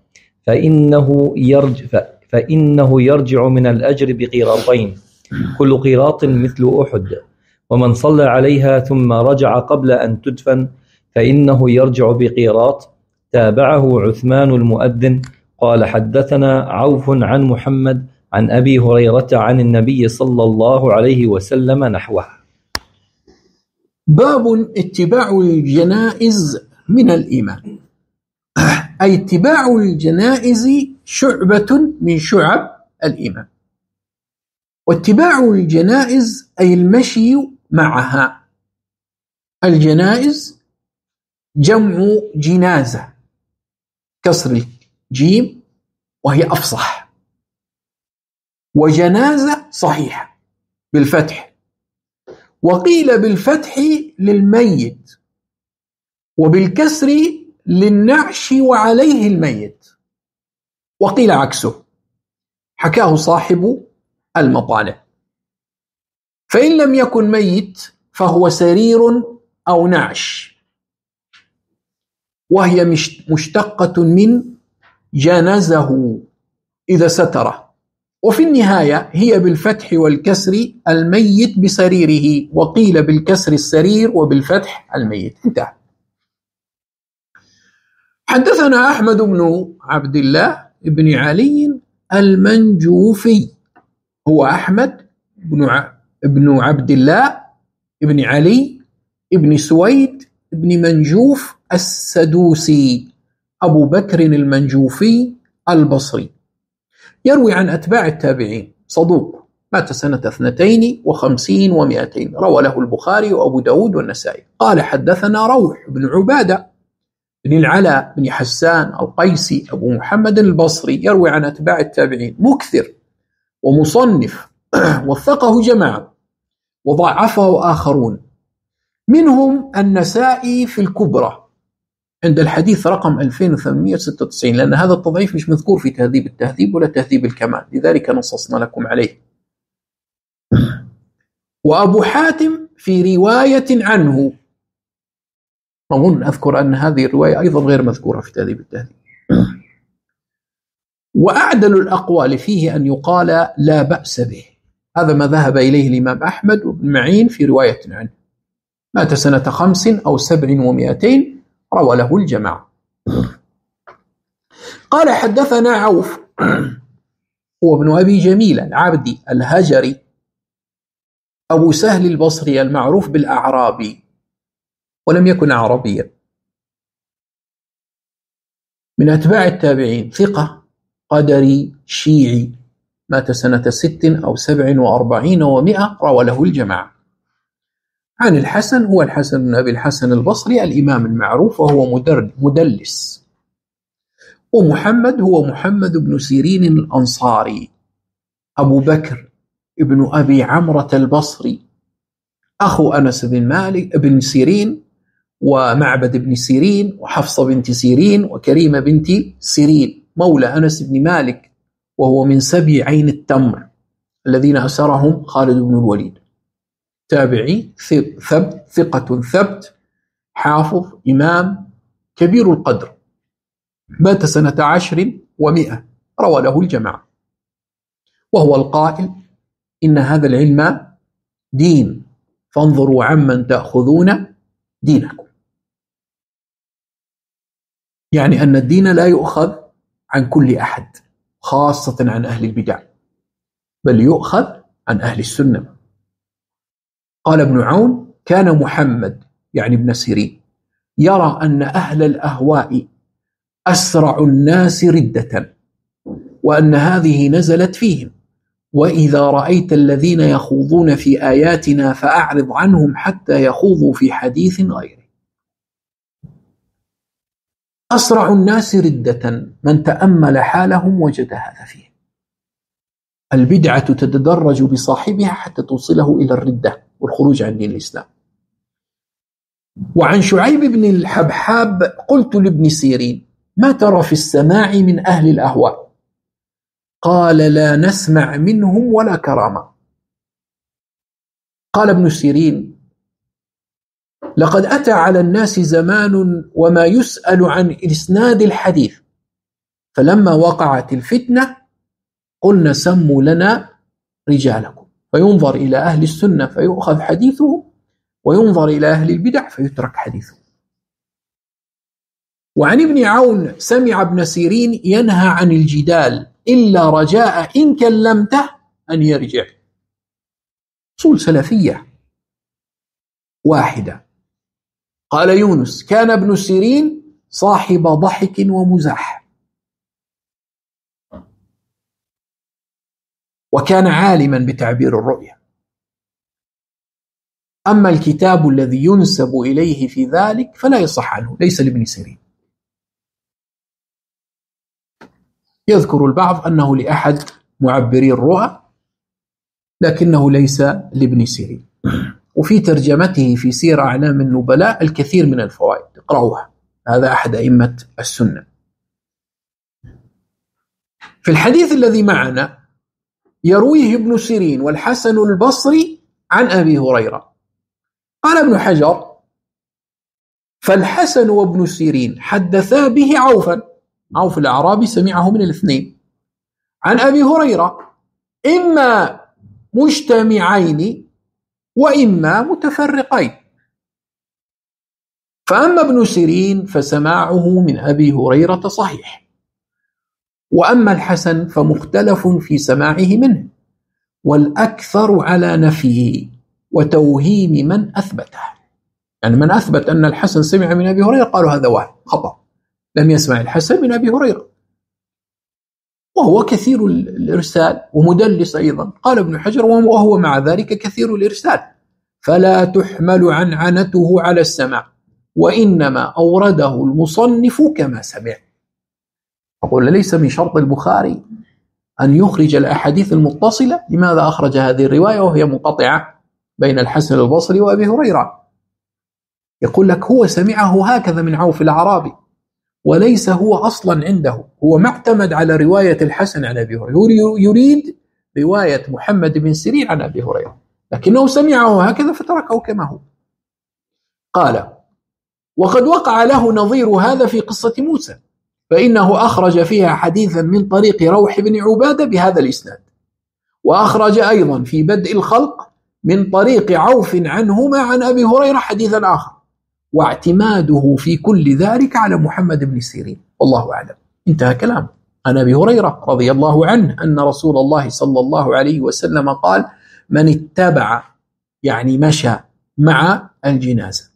فإنه يرجع من الأجر بقيراطين، كل قيراط مثل أحد. ومن صلى عليها ثم رجع قبل أن تدفن فإنه يرجع بقيراط. تابعه عثمان المؤذن. قال حدثنا عوف عن محمد عن أبي هريرة عن النبي صلى الله عليه وسلم نحوه. باب اتباع الجنائز من الإيمان، أي اتباع الجنائز شعبة من شعب الإيمان. واتباع الجنائز أي المشي معها. الجنائز جمع جنازة، كسر الجيم وهي أفصح، وجنازة صحيحة بالفتح، وقيل بالفتح للميت وبالكسر للنعش وعليه الميت، وقيل عكسه، حكاه صاحب المطالع. فإن لم يكن ميت فهو سرير أو نعش، وهي مشتقة من جنزه إذا ستره. وفي النهاية هي بالفتح والكسر الميت بسريره، وقيل بالكسر السرير وبالفتح الميت. انتهى. حدثنا أحمد بن عبد الله بن علي المنجوفي، هو أحمد بن عبد الله بن علي بن سويد بن منجوف السدوسي، أبو بكر المنجوفي البصري، يروي عن أتباع التابعين، صدوق، مات سنة 52 و200، روى له البخاري وأبو داود والنسائي. قال حدثنا روح بن عبادة بن العلاء بن حسان القيسي أبو محمد البصري، يروي عن أتباع التابعين، مكثر ومصنف، وثقه جماعة وضعفه آخرون، منهم النسائي في الكبرى عند الحديث رقم 2896، لأن هذا التضعيف مش مذكور في تهذيب التهذيب ولا تهذيب الكمال، لذلك نصصنا لكم عليه. وأبو حاتم في رواية عنه، أظن أذكر أن هذه الرواية أيضا غير مذكورة في تهذيب التهذيب. وأعدل الأقوال فيه أن يقال لا بأس به، هذا ما ذهب إليه الإمام أحمد وابن معين في رواية عنه، مات سنة 5 أو 7 و200، روى له الجماعة. قال حدثنا عوف هو ابن أبي جميل العبدي الهجري أبو سهل البصري المعروف بالأعرابي، ولم يكن عربيا، من أتباع التابعين، ثقة قدري شيعي، مات سنة 6 أو 47 و100، روى له الجماعة. عن الحسن، هو الحسن بن أبي الحسن البصري الإمام المعروف، وهو مدلس. ومحمد هو محمد بن سيرين الأنصاري، أبو بكر ابن أبي عمرة البصري، أخو أنس بن مالك بن سيرين ومعبد بن سيرين وحفصة بنت سيرين وكريمة بنت سيرين، مولى أنس بن مالك وهو من سبي عين التمر الذين أسرهم خالد بن الوليد، تابعي ثقة ثبت حافظ إمام كبير القدر، مات سنة 10 و100، روى له الجماعة، وهو القائل إن هذا العلم دين فانظروا عمن تأخذون دينكم، يعني أن الدين لا يؤخذ عن كل أحد خاصة عن أهل البدع، بل يؤخذ عن أهل السنة. قال ابن عون: كان محمد يعني ابن سيرين يرى أن أهل الأهواء أسرع الناس ردة، وأن هذه نزلت فيهم، وإذا رأيت الذين يخوضون في آياتنا فأعرض عنهم حتى يخوضوا في حديث غيره. أسرع الناس ردة، من تأمل حالهم وجد هذا فيه. البدعة تتدرج بصاحبها حتى توصله إلى الردة والخروج عن دين الإسلام. وعن شعيب بن الحبحاب: قلت لابن سيرين: ما ترى في السماع من أهل الأهواء؟ قال: لا نسمع منهم ولا كرامة. قال ابن سيرين: لقد أتى على الناس زمان وما يسأل عن إسناد الحديث، فلما وقعت الفتنة قلنا سموا لنا رجالكم، فينظر إلى أهل السنة فيؤخذ حديثهم، وينظر إلى أهل البدع فيترك حديثهم. وعن ابن عون: سمع ابن سيرين ينهى عن الجدال إلا رجاء إن كلمته أن يرجع. أصول سلفية واحدة. قال يونس: كان ابن سيرين صاحب ضحك ومزاح، وكان عالما بتعبير الرؤيا. أما الكتاب الذي ينسب إليه في ذلك فلا يصح عنه، ليس لابن سيرين. يذكر البعض أنه لأحد معبري الرؤى، لكنه ليس لابن سيرين. وفي ترجمته في سير أعلام النبلاء الكثير من الفوائد، اقرأوها، هذا أحد أئمة السنة. في الحديث الذي معنا يرويه ابن سيرين والحسن البصري عن أبي هريرة. قال ابن حجر: فالحسن وابن سيرين حدثا به عوفا، عوف الأعرابي سمعه من الاثنين، عن أبي هريرة، إما مجتمعين وإما متفرقين. فأما ابن سيرين فسماعه من أبي هريرة صحيح، وأما الحسن فمختلف في سماعه منه، والأكثر على نفيه وتوهيم من أثبته. يعني من أثبت أن الحسن سمع من أبي هريرة قالوا هذا واحد خطأ، لم يسمع الحسن من أبي هريرة، وهو كثير الإرسال ومدلس أيضا. قال ابن حجر: وهو مع ذلك كثير الإرسال، فلا تحمل عنعنته على السماع، وإنما أورده المصنف كما سمع. أقول ليس من شرط البخاري أن يخرج الأحاديث المتصلة، لماذا أخرج هذه الرواية وهي منقطعة بين الحسن البصري وأبي هريرة؟ يقول لك هو سمعه هكذا من عوف الأعرابي، وليس هو أصلا عنده، هو معتمد على رواية الحسن عن أبي هريرة، يريد رواية محمد بن سيرين عن أبي هريرة، لكنه سمعه هكذا فتركه كما هو. قال: وقد وقع له نظير هذا في قصة موسى، فإنه أخرج فيها حديثا من طريق روح بن عبادة بهذا الإسناد، وأخرج أيضا في بدء الخلق من طريق عوف عنهما عن أبي هريرة حديثا آخر، واعتماده في كل ذلك على محمد بن سيرين، والله أعلم. انتهى كلام. عن أبي هريرة رضي الله عنه أن رسول الله صلى الله عليه وسلم قال: من اتبع، يعني مشى مع الجنازة.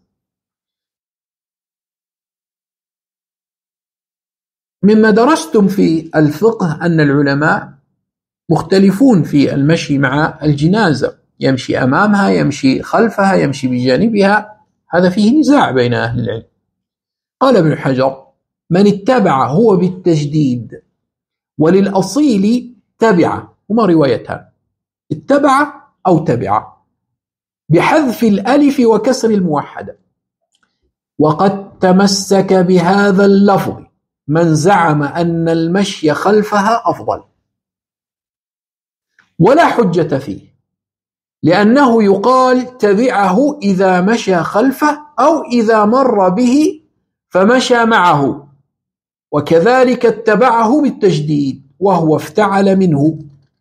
مما درستم في الفقه أن العلماء مختلفون في المشي مع الجنازة، يمشي أمامها، يمشي خلفها، يمشي بجانبها، هذا فيه نزاع بين أهل العلم. قال ابن حجر: من اتبع هو بالتجديد، وللأصيل تبع، هما روايتان، اتبع أو تبع، بحذف الألف وكسر الموحدة. وقد تمسك بهذا اللفظ من زعم أن المشي خلفها أفضل، ولا حجة فيه، لأنه يقال تبعه إذا مشى خلفه أو إذا مر به فمشى معه، وكذلك اتبعه بالتجديد وهو افتعل منه.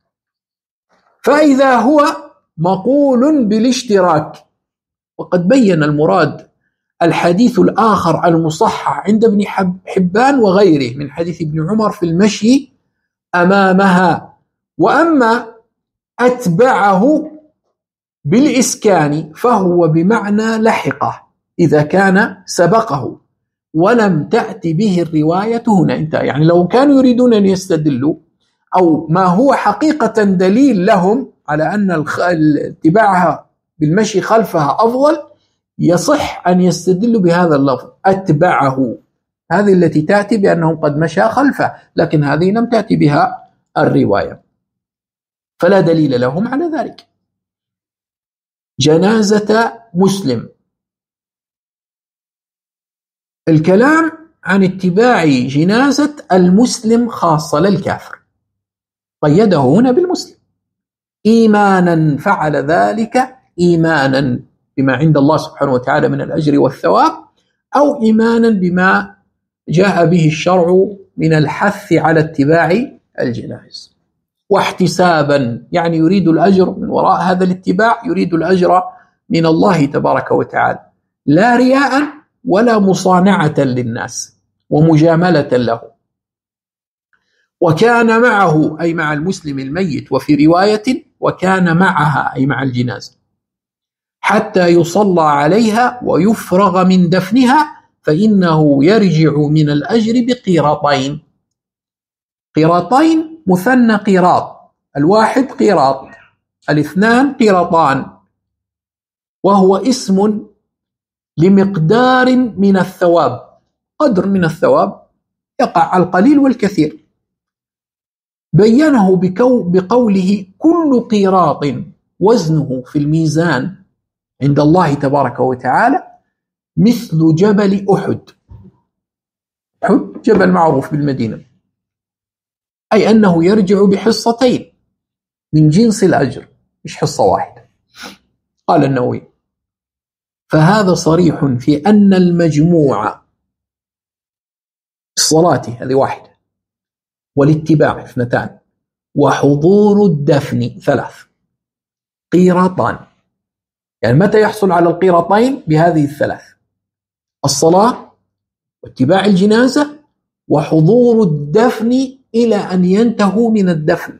فإذا هو مقول بالاشتراك، وقد بين المراد الحديث الآخر المصحح عند ابن حبان وغيره من حديث ابن عمر في المشي أمامها. وأما أتبعه بالإسكان فهو بمعنى لحقه إذا كان سبقه، ولم تأتي به الرواية هنا. يعني لو كانوا يريدون أن يستدلوا أو ما هو حقيقة دليل لهم على أن اتباعها بالمشي خلفها أفضل، يصح أن يستدلوا بهذا اللفظ أتبعه، هذه التي تأتي بأنه قد مشى خلفه، لكن هذه لم تأتي بها الرواية، فلا دليل لهم على ذلك. جنازة مسلم. الكلام عن اتباع جنازة المسلم خاصة للكافر، قيده هنا بالمسلم، إيمانا فعل ذلك، إيمانا بما عند الله سبحانه وتعالى من الأجر والثواب، أو إيمانا بما جاء به الشرع من الحث على اتباع الجنائز، واحتسابا يعني يريد الأجر من وراء هذا الاتباع، يريد الأجر من الله تبارك وتعالى، لا رياء ولا مصانعة للناس ومجاملة له. وكان معه أي مع المسلم الميت، وفي رواية وكان معها أي مع الجنازة، حتى يصلى عليها ويفرغ من دفنها، فإنه يرجع من الأجر بقيراطين. قيراطين مثنى قيراط، الواحد قيراط، الاثنان قيراطان، وهو اسم لمقدار من الثواب، قدر من الثواب يقع على القليل والكثير. بينه بقوله كل قيراط وزنه في الميزان عند الله تبارك وتعالى مثل جبل أحد. أحد جبل معروف بالمدينة، أي أنه يرجع بحصتين من جنس الأجر، مش حصة واحدة. قال النووي: فهذا صريح في أن المجموع الصلاة هذه واحدة، والاتباع اثنتان، وحضور الدفن ثلاث، قيراطان. يعني متى يحصل على القيراطين؟ بهذه الثلاث: الصلاة واتباع الجنازة وحضور الدفن إلى أن ينتهوا من الدفن.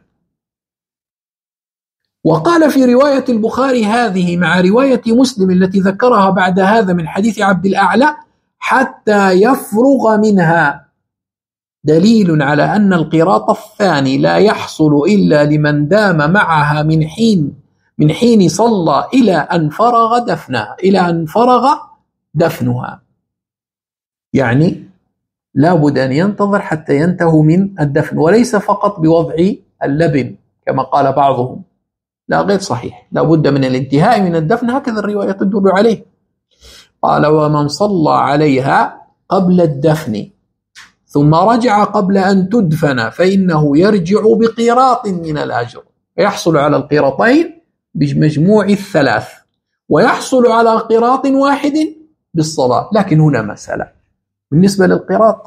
وقال في رواية البخاري هذه مع رواية مسلم التي ذكرها بعد هذا من حديث عبد الأعلى حتى يفرغ منها، دليل على أن القيراط الثاني لا يحصل إلا لمن دام معها من حين صلى إلى أن فرغ دفنها، إلى أن فرغ دفنها. يعني لا بد أن ينتظر حتى ينتهوا من الدفن، وليس فقط بوضع اللبن كما قال بعضهم، لا، غير صحيح، لا بد من الانتهاء من الدفن، هكذا الرواية تدل عليه. قال: ومن صلى عليها قبل الدفن ثم رجع قبل أن تدفن فإنه يرجع بقيراط من الأجر، فيحصل على القيراطين بمجموع الثلاث، ويحصل على قيراط واحد بالصلاة. لكن هنا مسألة بالنسبة للقيراط: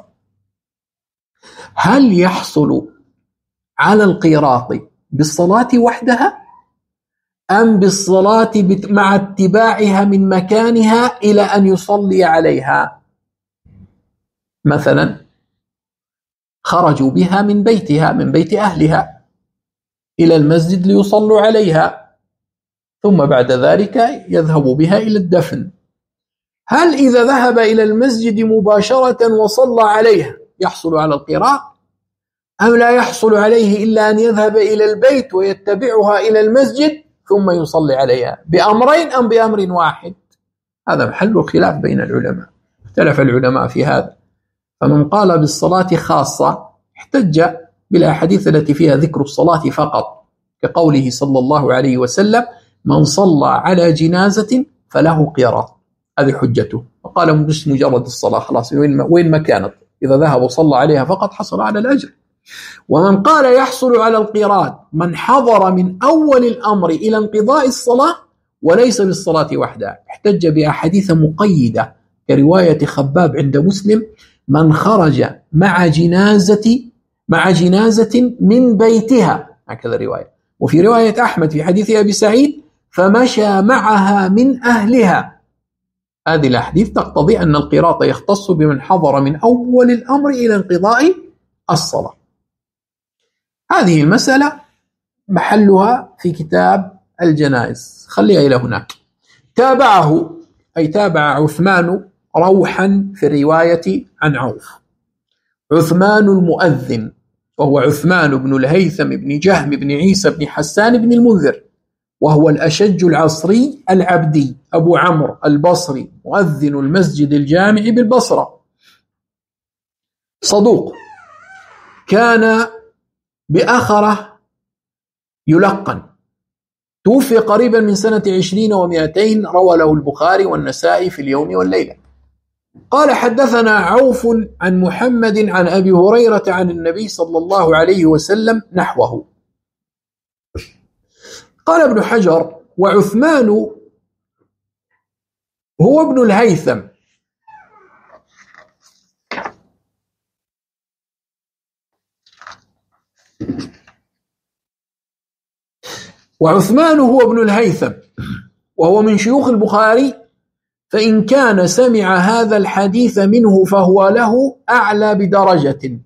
هل يحصل على القيراط بالصلاة وحدها أم بالصلاة مع اتباعها من مكانها إلى أن يصلي عليها؟ مثلا خرجوا بها من بيتها، من بيت أهلها، إلى المسجد ليصلوا عليها، ثم بعد ذلك يذهب بها إلى الدفن. هل إذا ذهب إلى المسجد مباشرة وصلى عليها يحصل على القيراط، أم لا يحصل عليه إلا أن يذهب إلى البيت ويتبعها إلى المسجد ثم يصلي عليها؟ بأمرين أم بأمر واحد؟ هذا محل الخلاف بين العلماء، اختلف العلماء في هذا. فمن قال بالصلاة خاصة احتج بالأحاديث التي فيها ذكر الصلاة فقط، كقوله صلى الله عليه وسلم: من صلى على جنازة فله قيراط، هذه حجته. وقال مش مجرد الصلاة خلاص، وين ما كانت، إذا ذهب وصلى عليها فقط حصل على الأجر. ومن قال يحصل على القراءة من حضر من أول الأمر إلى انقضاء الصلاة وليس بالصلاة وحدها، احتج بأحاديث مقيدة كرواية خباب عند مسلم: من خرج مع جنازة من بيتها، هكذا رواية. وفي رواية أحمد في حديث أبي سعيد: فمشى معها من أهلها. هذه الأحاديث تقتضي أن القراءة يختص بمن حضر من أول الأمر إلى انقضاء الصلاة. هذه المسألة محلها في كتاب الجنائز، خليها إلى هناك. تابعه أي تابع عثمان روحا في الرواية عن عوف. عثمان المؤذن وهو عثمان بن الهيثم بن جهم بن عيسى بن حسان بن المنذر، وهو الأشج العصري العبدي أبو عمرو البصري، مؤذن المسجد الجامع بالبصرة، صدوق، كان بأخرة يلقن، توفي قريبا من سنة 20 و200، روى له البخاري والنسائي في اليوم والليلة. قال: حدثنا عوف عن محمد عن أبي هريرة عن النبي صلى الله عليه وسلم نحوه. قال ابن حجر: وعثمان هو ابن الهيثم، وعثمان هو ابن الهيثم وهو من شيوخ البخاري، فإن كان سمع هذا الحديث منه فهو له أعلى بدرجة،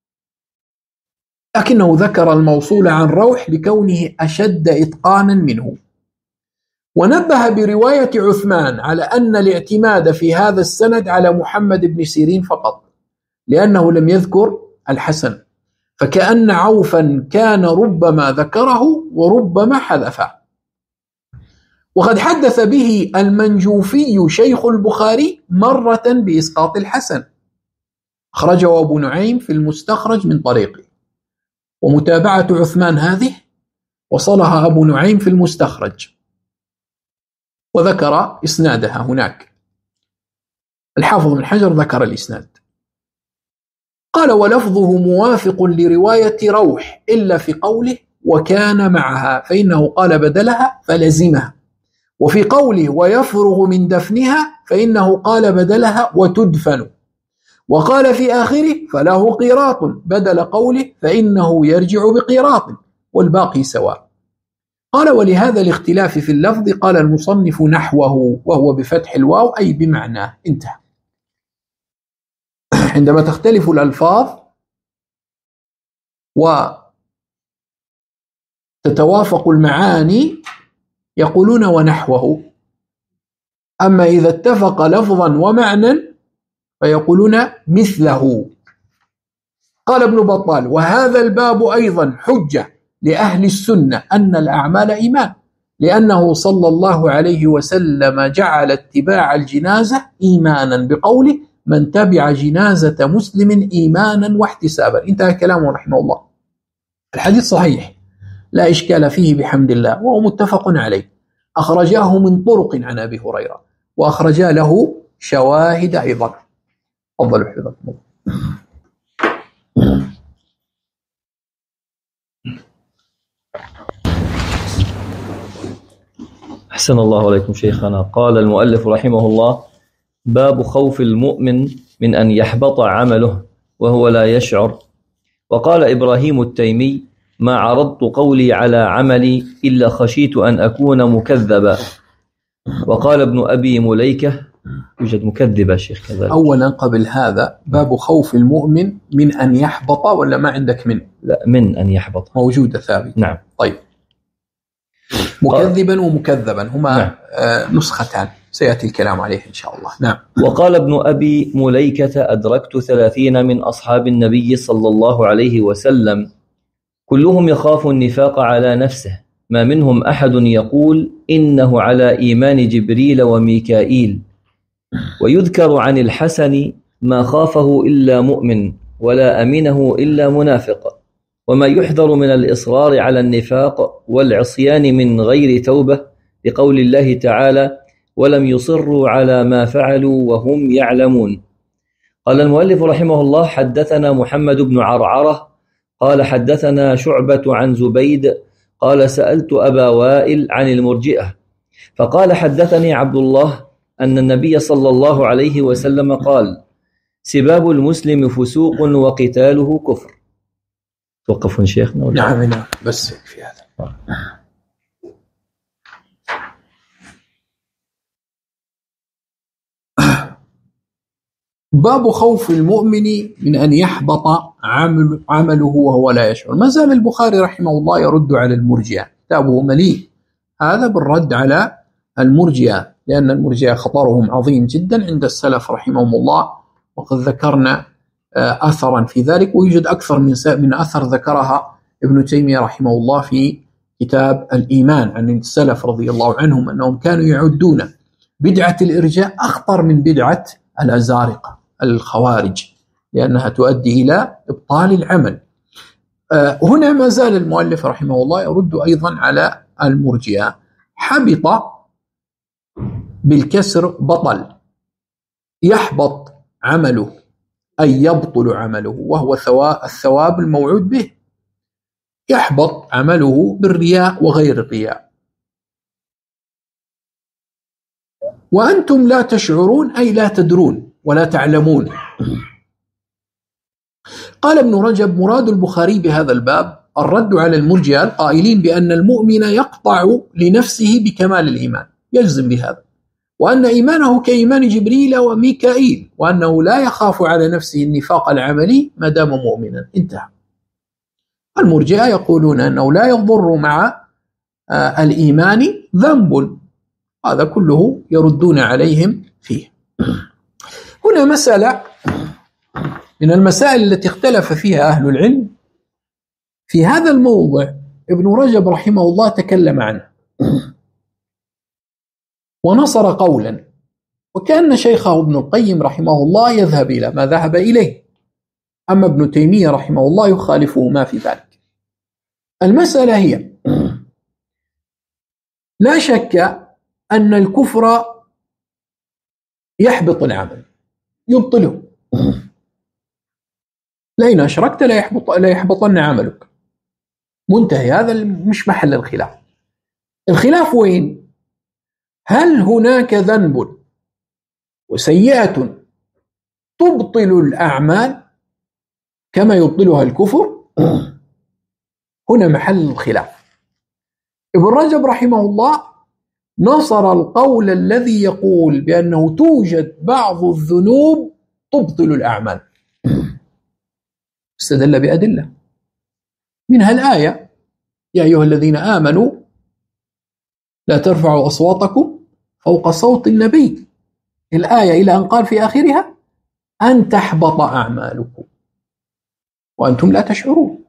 لكنه ذكر الموصول عن روح لكونه أشد إتقانا منه. ونبه برواية عثمان على أن الاعتماد في هذا السند على محمد بن سيرين فقط، لأنه لم يذكر الحسن، فكأن عوفا كان ربما ذكره وربما حذفه. وقد حدث به المنجوفي شيخ البخاري مرة بإسقاط الحسن، أخرجه أبو نعيم في المستخرج من طريقه. ومتابعة عثمان هذه وصلها أبو نعيم في المستخرج وذكر إسنادها هناك. الحافظ بن حجر ذكر الإسناد. قال: ولفظه موافق لرواية روح إلا في قوله وكان معها، فإنه قال بدلها فلزمها. وفي قوله ويفرغ من دفنها فإنه قال بدلها وتدفن. وقال في آخره فله قيراط بدل قوله فإنه يرجع بقيراط، والباقي سواء. قال: ولهذا الاختلاف في اللفظ قال المصنف نحوه، وهو بفتح الواو أي بمعناه. انتهى. عندما تختلف الألفاظ وتتوافق المعاني يقولون ونحوه، أما إذا اتفق لفظا ومعنى فيقولون مثله. قال ابن بطال: وهذا الباب أيضا حجة لأهل السنة أن الأعمال إيمان، لأنه صلى الله عليه وسلم جعل اتباع الجنازة إيمانا بقوله من تبع جنازة مسلم إيمانا واحتسابا. انتهى كلامه رحمه الله. الحديث صحيح لا إشكال فيه بحمد الله، وهو متفق عليه. أخرجاه من طرق عن أبي هريرة، وأخرجا له شواهد أيضا. تفضلوا حفظكم الله. أحسن الله عليكم شيخنا. قال المؤلف رحمه الله: باب خوف المؤمن من أن يحبط عمله وهو لا يشعر. وقال إبراهيم التيمي: ما عرضت قولي على عملي إلا خشيت أن أكون مكذبا. وقال ابن أبي مليكة: يوجد مكذبة شيخ كذلك. أولا قبل هذا باب خوف المؤمن من أن يحبط، ولا ما عندك من؟ لا، من أن يحبط موجودة ثابت. نعم. طيب، مكذبا ومكذبا هما نعم. نسختان سيأتي الكلام عليه إن شاء الله. نعم. وقال ابن أبي مليكة: أدركت 30 من أصحاب النبي صلى الله عليه وسلم كلهم يخاف النفاق على نفسه، ما منهم أحد يقول إنه على إيمان جبريل وميكائيل. ويذكر عن الحسن: ما خافه إلا مؤمن ولا أمنه إلا منافق. وما يحذر من الإصرار على النفاق والعصيان من غير توبة، لقول الله تعالى: ولم يصروا على ما فعلوا وهم يعلمون. قال المؤلف رحمه الله: حدثنا محمد بن عرعرة قال حدثنا شعبة عن زبيد قال سألت أبا وائل عن المرجئة فقال حدثني عبد الله أن النبي صلى الله عليه وسلم قال سباب المسلم فسوق وقتاله كفر. توقفون شيخنا؟ نعم بس في هذا. باب خوف المؤمن من أن يحبط عمله وهو لا يشعر. ما زال البخاري رحمه الله يرد على المرجئة، كتابه مليء هذا بالرد على المرجئة، لأن المرجئة خطرهم عظيم جدا عند السلف رحمهم الله، وقد ذكرنا أثرا في ذلك، ويوجد أكثر من أثر ذكرها ابن تيمية رحمه الله في كتاب الإيمان عن السلف رضي الله عنهم أنهم كانوا يعدون بدعة الإرجاء أخطر من بدعة الأزارقة الخوارج، لأنها تؤدي إلى إبطال العمل. هنا ما زال المؤلف رحمه الله يرد أيضا على المرجئة. حبط بالكسر بطل، يحبط عمله أي يبطل عمله، وهو الثواب الموعود به. يحبط عمله بالرياء وغير الرياء. وأنتم لا تشعرون أي لا تدرون ولا تعلمون. قال ابن رجب مراد البخاري بهذا الباب الرد على المرجئة القائلين بأن المؤمن يقطع لنفسه بكمال الإيمان، يجزم بهذا، وأن إيمانه كإيمان جبريل وميكائيل، وأنه لا يخاف على نفسه النفاق العملي ما دام مؤمنا. انتهى. المرجئة يقولون أنه لا يضر مع الإيمان ذنب، هذا كله يردون عليهم فيه. هنا مسألة من المسائل التي اختلف فيها أهل العلم. في هذا الموضع ابن رجب رحمه الله تكلم عنه ونصر قولا، وكأن شيخه ابن القيم رحمه الله يذهب إلى ما ذهب إليه، أما ابن تيمية رحمه الله يخالفه ما في ذلك. المسألة هي لا شك أن الكفر يحبط العمل، يبطله. لئن أشركت لا يحبطن عملك، منتهي. هذا مش محل الخلاف. الخلاف وين؟ هل هناك ذنب وسيئة تبطل الأعمال كما يبطلها الكفر؟ هنا محل الخلاف. ابن رجب رحمه الله نصر القول الذي يقول بأنه توجد بعض الذنوب تبطل الأعمال، استدل بأدلة منها الآية يا أيها الذين آمنوا لا ترفعوا أصواتكم فوق صوت النبي، الآية إلى أن قال في آخرها أن تحبط أعمالكم وأنتم لا تشعرون.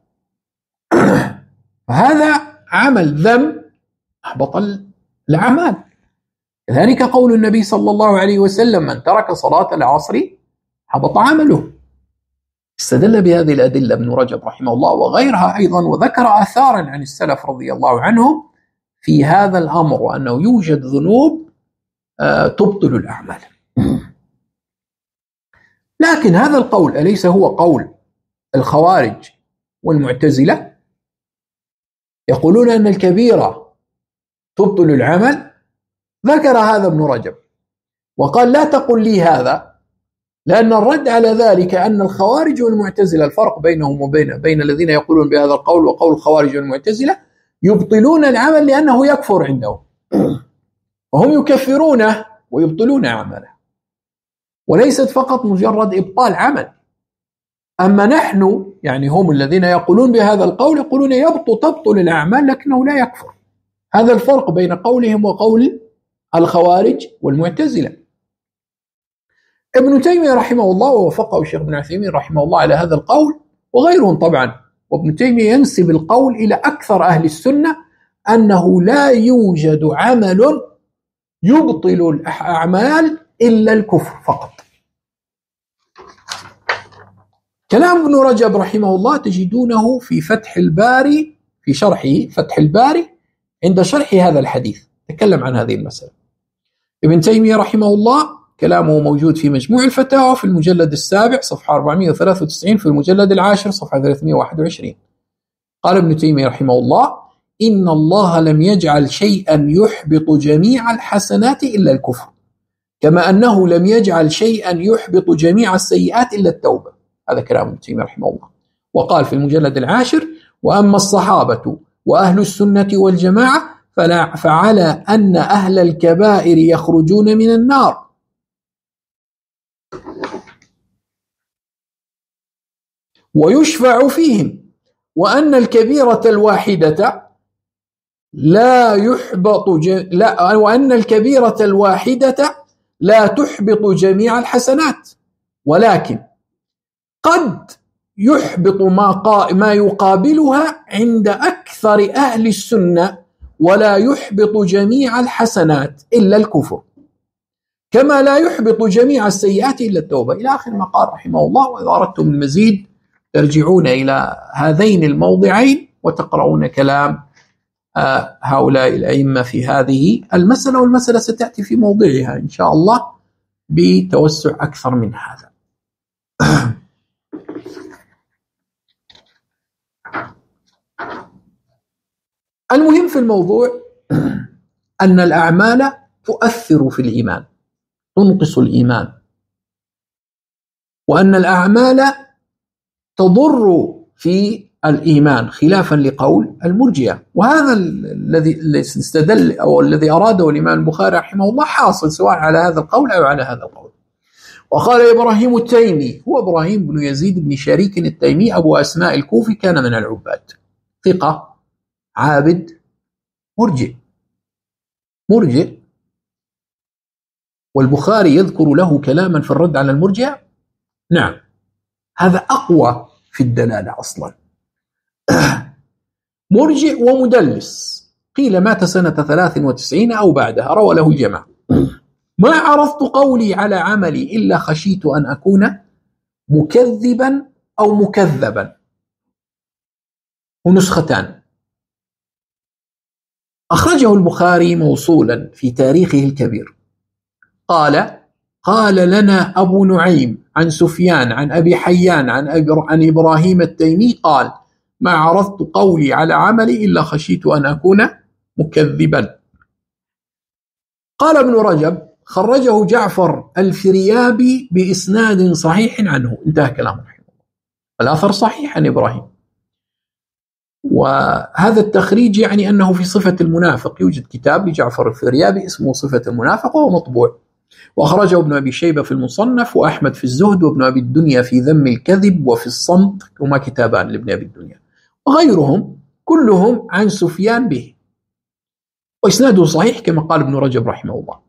فهذا عمل ذنب أحبط الأعمال. كذلك قول النبي صلى الله عليه وسلم من ترك صلاة العصر حبط عمله. استدل بهذه الأدلة ابن رجب رحمه الله وغيرها أيضا، وذكر آثارا عن السلف رضي الله عنهم في هذا الأمر، وأنه يوجد ذنوب تبطل الأعمال. لكن هذا القول أليس هو قول الخوارج والمعتزلة؟ يقولون أن الكبيرة تبطل العمل. ذكر هذا ابن رجب وقال لا تقل لي هذا، لأن الرد على ذلك أن الخوارج والمعتزلة الفرق بينهم وبين الذين يقولون بهذا القول وقول الخوارج والمعتزلة يبطلون العمل لأنه يكفر عندهم، وهم يكفرونه ويبطلون عمله، وليست فقط مجرد إبطال عمل. أما نحن يعني هم الذين يقولون بهذا القول يقولون تبطل الأعمال لكنه لا يكفر. هذا الفرق بين قولهم وقول الخوارج والمعتزلة. ابن تيمية رحمه الله ووفقه الشيخ ابن عثيمين رحمه الله على هذا القول وغيرهم طبعا، وابن تيمية ينسب القول إلى أكثر أهل السنة أنه لا يوجد عمل يبطل الأعمال إلا الكفر فقط. كلام ابن رجب رحمه الله تجدونه في فتح الباري، في شرحه فتح الباري عند شرح هذا الحديث تكلم عن هذه المسألة. ابن تيمية رحمه الله كلامه موجود في مجموع الفتاوى في المجلد 7 صفحة 493، في المجلد 10 صفحة 321. قال ابن تيمية رحمه الله: إن الله لم يجعل شيئا يحبط جميع الحسنات إلا الكفر، كما أنه لم يجعل شيئا يحبط جميع السيئات إلا التوبة. هذا كلام ابن تيمية رحمه الله. وقال في المجلد 10: وأما الصحابة وأهل السنة والجماعة فعلى أن أهل الكبائر يخرجون من النار، ويشفع فيهم، وأن الكبيرة الواحدة وأن الكبيرة الواحدة لا تحبط جميع الحسنات، ولكن قد يحبط ما يقابلها عند أكثر أهل السنة، ولا يحبط جميع الحسنات إلا الكفر، كما لا يحبط جميع السيئات إلا التوبة، إلى آخر ما قال رحمه الله. وإذا أردتم المزيد ترجعون إلى هذين الموضعين وتقرؤون كلام هؤلاء الأئمة في هذه المسألة، والمسألة ستأتي في موضعها إن شاء الله بتوسع أكثر من هذا. المهم في الموضوع أن الأعمال تؤثر في الإيمان، تنقص الإيمان، وأن الأعمال تضر في الإيمان خلافا لقول المرجئة. وهذا الذي استدل أو الذي أراده الإمام البخاري رحمه الله حاصل سواء على هذا القول أو على هذا القول. وقال إبراهيم التيمي، هو إبراهيم بن يزيد بن شريك التيمي أبو أسماء الكوفي، كان من العباد، ثقة عابد مرجئ، والبخاري يذكر له كلاما في الرد على المرجئة. نعم، هذا أقوى في الدلالة أصلا. مرجئ ومدلس، قيل مات سنة 93 أو بعدها، روى له الجماعة. ما عرضت قولي على عملي إلا خشيت أن أكون مكذبا أو مكذبا، ونسختان. أخرجه البخاري موصولا في تاريخه الكبير، قال لنا أبو نعيم عن سفيان عن أبي حيان عن إبراهيم التيمي قال: ما عرضت قولي على عملي إلا خشيت أن أكون مكذبا. قال ابن رجب: خرجه جعفر الفريابي بإسناد صحيح عنه، انتهى كلامه رحمه الله. الأثر صحيح عن إبراهيم، وهذا التخريج يعني أنه في صفة المنافق. يوجد كتاب لجعفر الفريابي اسمه صفة المنافق وهو مطبوع، وأخرجه ابن أبي شيبة في المصنف، وأحمد في الزهد، وابن أبي الدنيا في ذم الكذب وفي الصمت، هما كتابان لابن أبي الدنيا، وغيرهم كلهم عن سفيان به، وإسناده صحيح كما قال ابن رجب رحمه الله.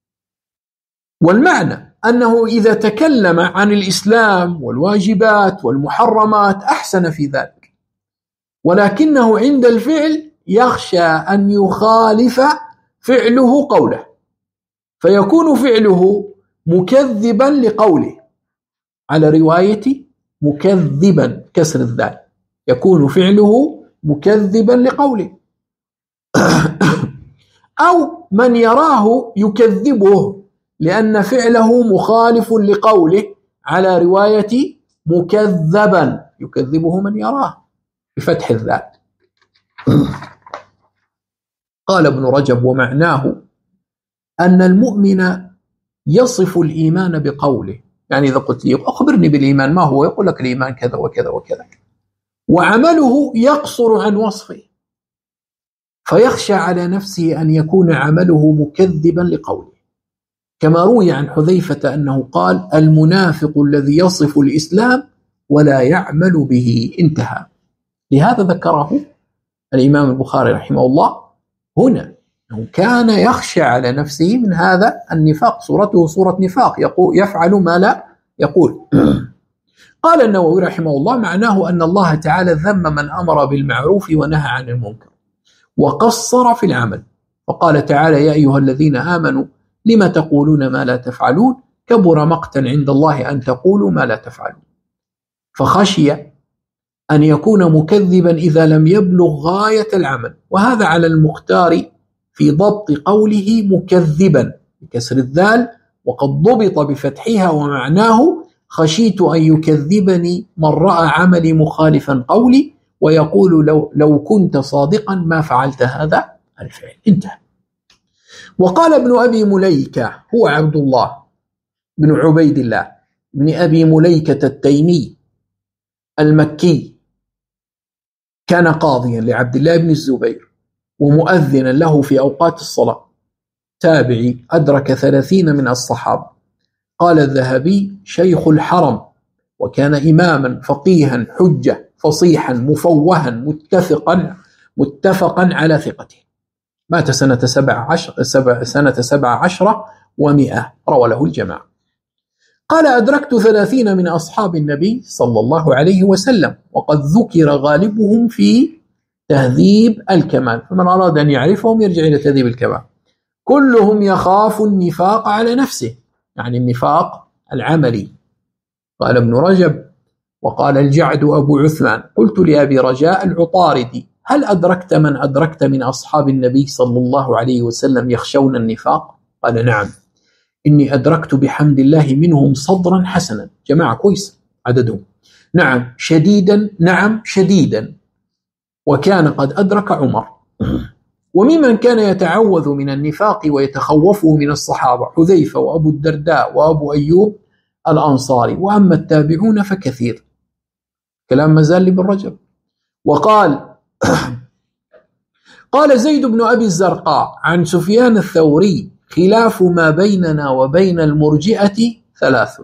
والمعنى أنه إذا تكلم عن الإسلام والواجبات والمحرمات أحسن في ذلك، ولكنه عند الفعل يخشى أن يخالف فعله قوله، فيكون فعله مكذبا لقوله، على رواية مكذبا كسر الذال، يكون فعله مكذبا لقوله. أو من يراه يكذبه لأن فعله مخالف لقوله، على رواية مكذبا يكذبه من يراه بفتح الذال. قال ابن رجب: ومعناه أن المؤمن يصف الإيمان بقوله، يعني إذا قلت لي أخبرني بالإيمان ما هو، يقول لك الإيمان كذا وكذا وكذا، وعمله يقصر عن وصفه، فيخشى على نفسه أن يكون عمله مكذبا لقوله، كما روي عن حذيفة أنه قال: المنافق الذي يصف الإسلام ولا يعمل به، انتهى. لهذا ذكره الإمام البخاري رحمه الله هنا، أنه كان يخشى على نفسه من هذا النفاق، صورته صورة نفاق، يفعل ما لا يقول. قال النووي رحمه الله: معناه أن الله تعالى ذم من أمر بالمعروف ونهى عن المنكر وقصر في العمل، فقال تعالى: يا أيها الذين آمنوا لم تقولون ما لا تفعلون، كبر مقتا عند الله أن تقولوا ما لا تفعلون. فخشي أن يكون مكذبا إذا لم يبلغ غاية العمل، وهذا على المختار في ضبط قوله مكذبا بكسر الذال وقد ضبط بفتحها ومعناه خشيت أن يكذبني من رأى عملي مخالفا قولي ويقول لو كنت صادقا ما فعلت هذا الفعل. انتهى. وقال ابن أبي مليكة هو عبد الله بن عبيد الله بن أبي مليكة التيمي المكي، كان قاضيا لعبد الله بن الزبير ومؤذنا له في أوقات الصلاة، تابعي أدرك 30 من الصحابة. قال الذهبي شيخ الحرم، وكان إماما فقيها حجة فصيحا مفوها متفقا على ثقته. مات سنة 17 و100، روى له الجماعة. قال أدركت 30 من أصحاب النبي صلى الله عليه وسلم، وقد ذكر غالبهم في تهذيب الكمال، فمن أراد أن يعرفهم يرجع إلى تهذيب الكمال. كلهم يخاف النفاق على نفسه، يعني النفاق العملي. قال ابن رجب وقال الجعد أبو عثمان قلت لأبي رجاء العطاردي هل أدركت من أدركت من أصحاب النبي صلى الله عليه وسلم يخشون النفاق؟ قال نعم، إني أدركت بحمد الله منهم صدرا حسنا، جماعة كويس عددهم، نعم شديدا، نعم شديدا، وكان قد أدرك عمر. وممن كان يتعوذ من النفاق ويتخوفه من الصحابة حذيفة وأبو الدرداء وأبو أيوب الأنصاري، وأما التابعون فكثير. كلام مازال لابن رجب. وقال قال زيد بن أبي الزرقاء عن سفيان الثوري خلاف ما بيننا وبين المرجئة 3: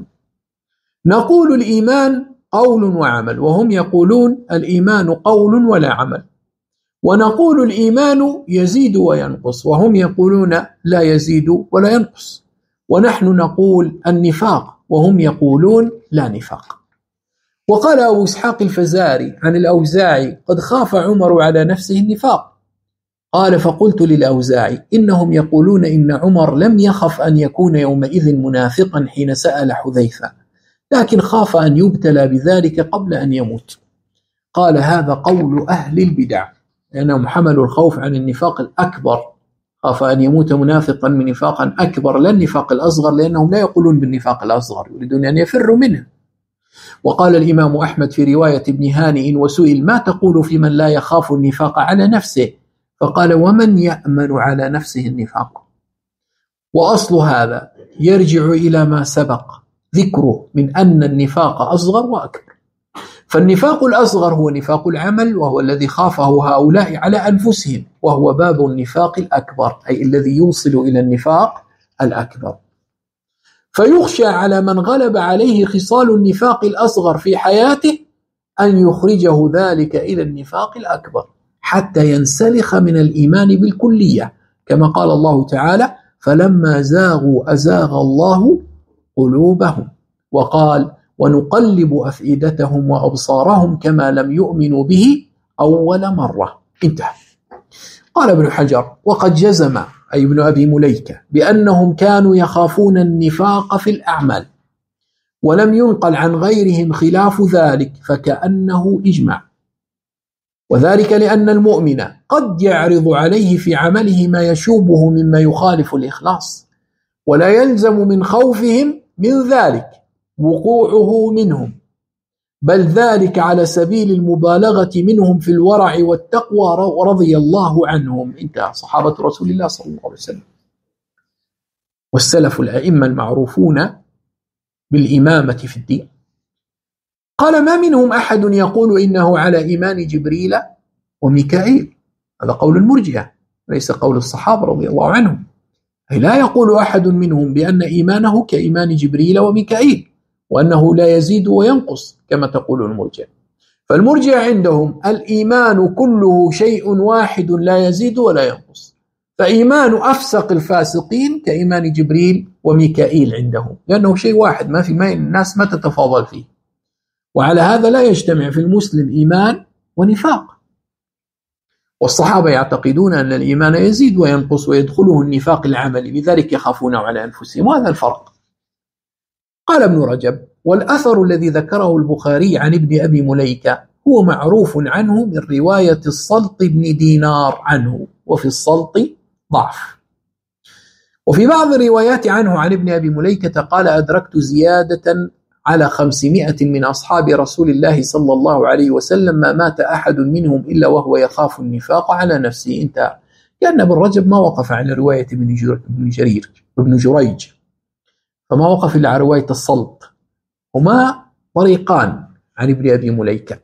نقول الإيمان قول وعمل، وهم يقولون الإيمان قول ولا عمل، ونقول الإيمان يزيد وينقص، وهم يقولون لا يزيد ولا ينقص، ونحن نقول النفاق وهم يقولون لا نفاق. وقال أبو إسحاق الفزاري عن الأوزاعي قد خاف عمر على نفسه النفاق، قال فقلت للأوزاعي إنهم يقولون إن عمر لم يخف أن يكون يومئذ منافقا حين سأل حذيفة، لكن خاف أن يبتلى بذلك قبل أن يموت. قال هذا قول أهل البدع، لأنهم حملوا الخوف عن النفاق الأكبر، خاف أن يموت منافقا من نفاقا أكبر لا النفاق الأصغر، لأنهم لا يقولون بالنفاق الأصغر، يريدون أن يفروا منه. وقال الإمام أحمد في رواية ابن هانئ وسئل ما تقول في من لا يخاف النفاق على نفسه؟ فقال ومن يأمن على نفسه النفاق؟ وأصل هذا يرجع إلى ما سبق ذكره من أن النفاق أصغر وأكبر. فالنفاق الأصغر هو نفاق العمل، وهو الذي خافه هؤلاء على أنفسهم، وهو باب النفاق الأكبر، أي الذي يوصل إلى النفاق الأكبر. فيخشى على من غلب عليه خصال النفاق الأصغر في حياته أن يخرجه ذلك إلى النفاق الأكبر حتى ينسلخ من الإيمان بالكلية، كما قال الله تعالى فلما زاغوا أزاغ الله قلوبهم، وقال ونقلب أفئدتهم وأبصارهم كما لم يؤمنوا به أول مرة. انتهى. قال ابن حجر وقد جزم أي ابن أبي مليكة بأنهم كانوا يخافون النفاق في الأعمال، ولم ينقل عن غيرهم خلاف ذلك، فكأنه إجماع. وذلك لأن المؤمن قد يعرض عليه في عمله ما يشوبه مما يخالف الإخلاص، ولا يلزم من خوفهم من ذلك وقوعه منهم، بل ذلك على سبيل المبالغة منهم في الورع والتقوى رضي الله عنهم. انتهى. صحابة رسول الله صلى الله عليه وسلم والسلف الأئمة المعروفون بالإمامة في الدين. قال ما منهم أحد يقول إنه على إيمان جبريل وميكائيل، هذا قول المرجئة ليس قول الصحابة رضي الله عنهم، أي لا يقول أحد منهم بأن إيمانه كإيمان جبريل وميكائيل، وأنه لا يزيد وينقص كما تقول المرجئة. فالمرجئة عندهم الإيمان كله شيء واحد لا يزيد ولا ينقص، فإيمان أفسق الفاسقين كإيمان جبريل وميكائيل عندهم، لأنه شيء واحد ما الناس ما تتفاضل فيه. وعلى هذا لا يجتمع في المسلم إيمان ونفاق. والصحابة يعتقدون أن الإيمان يزيد وينقص ويدخله النفاق العملي، لذلك يخافون على أنفسهم، وهذا الفرق. قال ابن رجب والأثر الذي ذكره البخاري عن ابن أبي مليكة هو معروف عنه من رواية السلط بن دينار عنه، وفي السلط ضعف. وفي بعض الروايات عنه عن ابن أبي مليكة قال أدركت زيادة على 500 من أصحاب رسول الله صلى الله عليه وسلم ما مات أحد منهم إلا وهو يخاف النفاق على نفسه. انتهى. كأن ابن رجب ما وقف على رواية ابن جريج، فما وقف إلا على رواية الصلت. هما طريقان عن ابن أبي مليكة،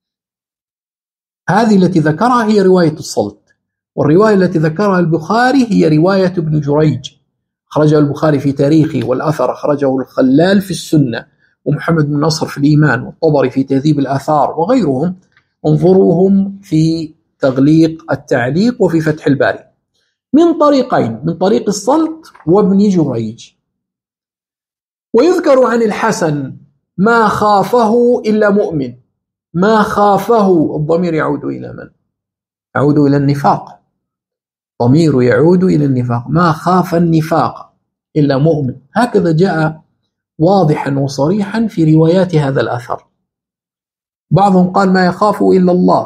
هذه التي ذكرها هي رواية الصلت، والرواية التي ذكرها البخاري هي رواية ابن جريج، أخرجه البخاري في تاريخه، والأثر أخرجه الخلال في السنة، ومحمد بن نصر في الإيمان، والطبري في تهذيب الآثار، وغيرهم انظروهم في تغليق التعليق وفي فتح الباري، من طريقين، من طريق الصلت وابن جريج. ويذكر عن الحسن ما خافه إلا مؤمن، ما خافه، الضمير يعود إلى من؟ يعود إلى النفاق، ضمير يعود إلى النفاق، ما خاف النفاق إلا مؤمن، هكذا جاء واضحا وصريحا في روايات هذا الأثر. بعضهم قال ما يخاف إلا الله،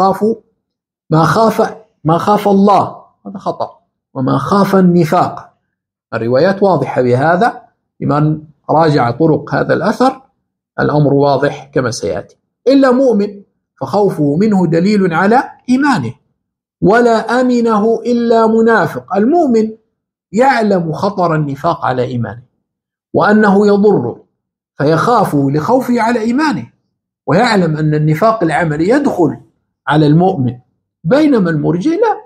ما خاف الله، هذا خطأ، وما خاف النفاق. الروايات واضحة بهذا، لمن راجع طرق هذا الأثر الأمر واضح كما سيأتي. إلا مؤمن فخوفه منه دليل على إيمانه، ولا أمنه إلا منافق. المؤمن يعلم خطر النفاق على إيمانه وأنه يضر فيخافه لخوفه على إيمانه، ويعلم أن النفاق العملي يدخل على المؤمن، بينما المرجئ لا.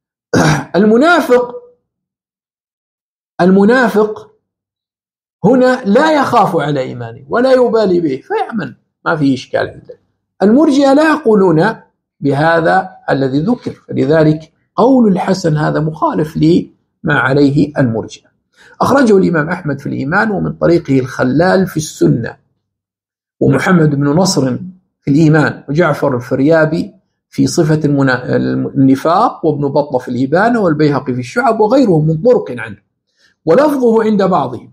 المنافق هنا لا يخاف على إيمانه ولا يبالي به فيأمن، ما في إشكال عنده. المرجئة لا يقولون بهذا الذي ذكر، فلذلك قول الحسن هذا مخالف لما عليه المرجئة. أخرجه الإمام أحمد في الإيمان، ومن طريقه الخلال في السنة، ومحمد بن نصر في الإيمان، وجعفر الفريابي في صفة النفاق، وابن بطة في الإبانة، والبيهقي في الشعب، وغيرهم من طرق عنه، ولفظه عند بعضهم.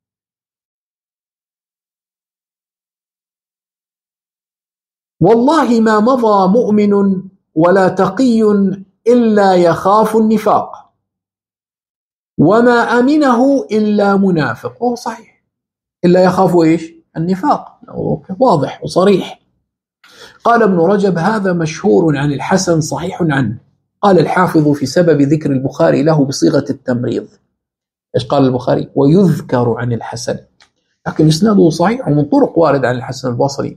والله ما مضى مؤمن ولا تقي إلا يخاف النفاق، وما أمنه إلا منافق. وهو صحيح، إلا يخاف إيش؟ النفاق، واضح وصريح. قال ابن رجب هذا مشهور عن الحسن صحيح عنه. قال الحافظ في سبب ذكر البخاري له بصيغة التمريض. إيش قال البخاري؟ ويذكر عن الحسن، لكن إسناده صحيح ومن طرق وارد عن الحسن البصري.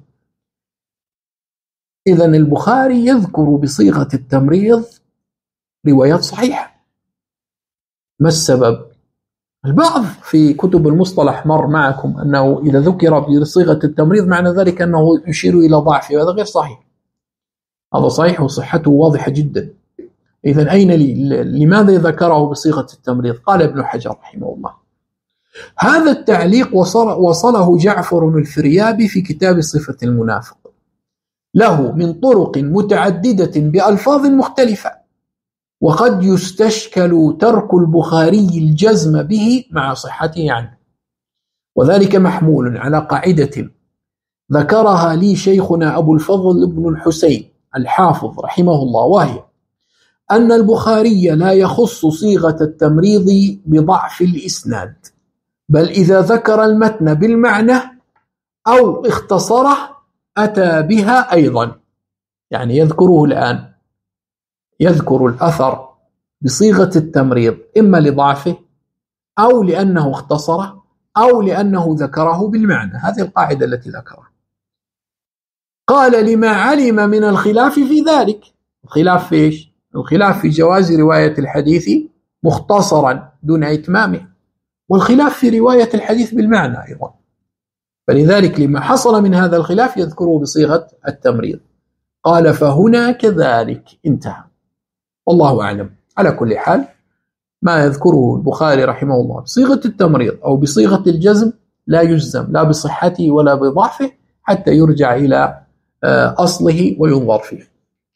إذن البخاري يذكر بصيغة التمريض روايات صحيحة. ما السبب؟ البعض في كتب المصطلح مر معكم أنه إذا ذكر بصيغة التمريض معنى ذلك أنه يشير إلى ضعفه، وهذا غير صحيح. هذا صحيح وصحته واضحة جدا. إذن أين لماذا ذكره بصيغة التمريض؟ قال ابن حجر رحمه الله هذا التعليق وصله جعفر الفريابي في كتاب صفة المنافق له من طرق متعددة بألفاظ مختلفة، وقد يستشكل ترك البخاري الجزم به مع صحته عنه، وذلك محمول على قاعدة ذكرها لي شيخنا أبو الفضل بن الحسين الحافظ رحمه الله، وهي أن البخاري لا يخص صيغة التمريض بضعف الإسناد، بل إذا ذكر المتن بالمعنى أو اختصره أتى بها أيضا. يعني يذكره الآن، يذكر الأثر بصيغة التمريض إما لضعفه أو لأنه اختصره أو لأنه ذكره بالمعنى. هذه القاعدة التي ذكرها. قال لما علم من الخلاف في ذلك. الخلاف في إيش؟ الخلاف في جواز رواية الحديث مختصرا دون إتمامه، والخلاف في رواية الحديث بالمعنى أيضا، فلذلك لما حصل من هذا الخلاف يذكره بصيغة التمريض. قال فهنا كذلك، انتهى. والله أعلم. على كل حال ما يذكره البخاري رحمه الله بصيغة التمريض أو بصيغة الجزم لا يجزم لا بصحته ولا بضعفه حتى يرجع إلى أصله وينظر فيه.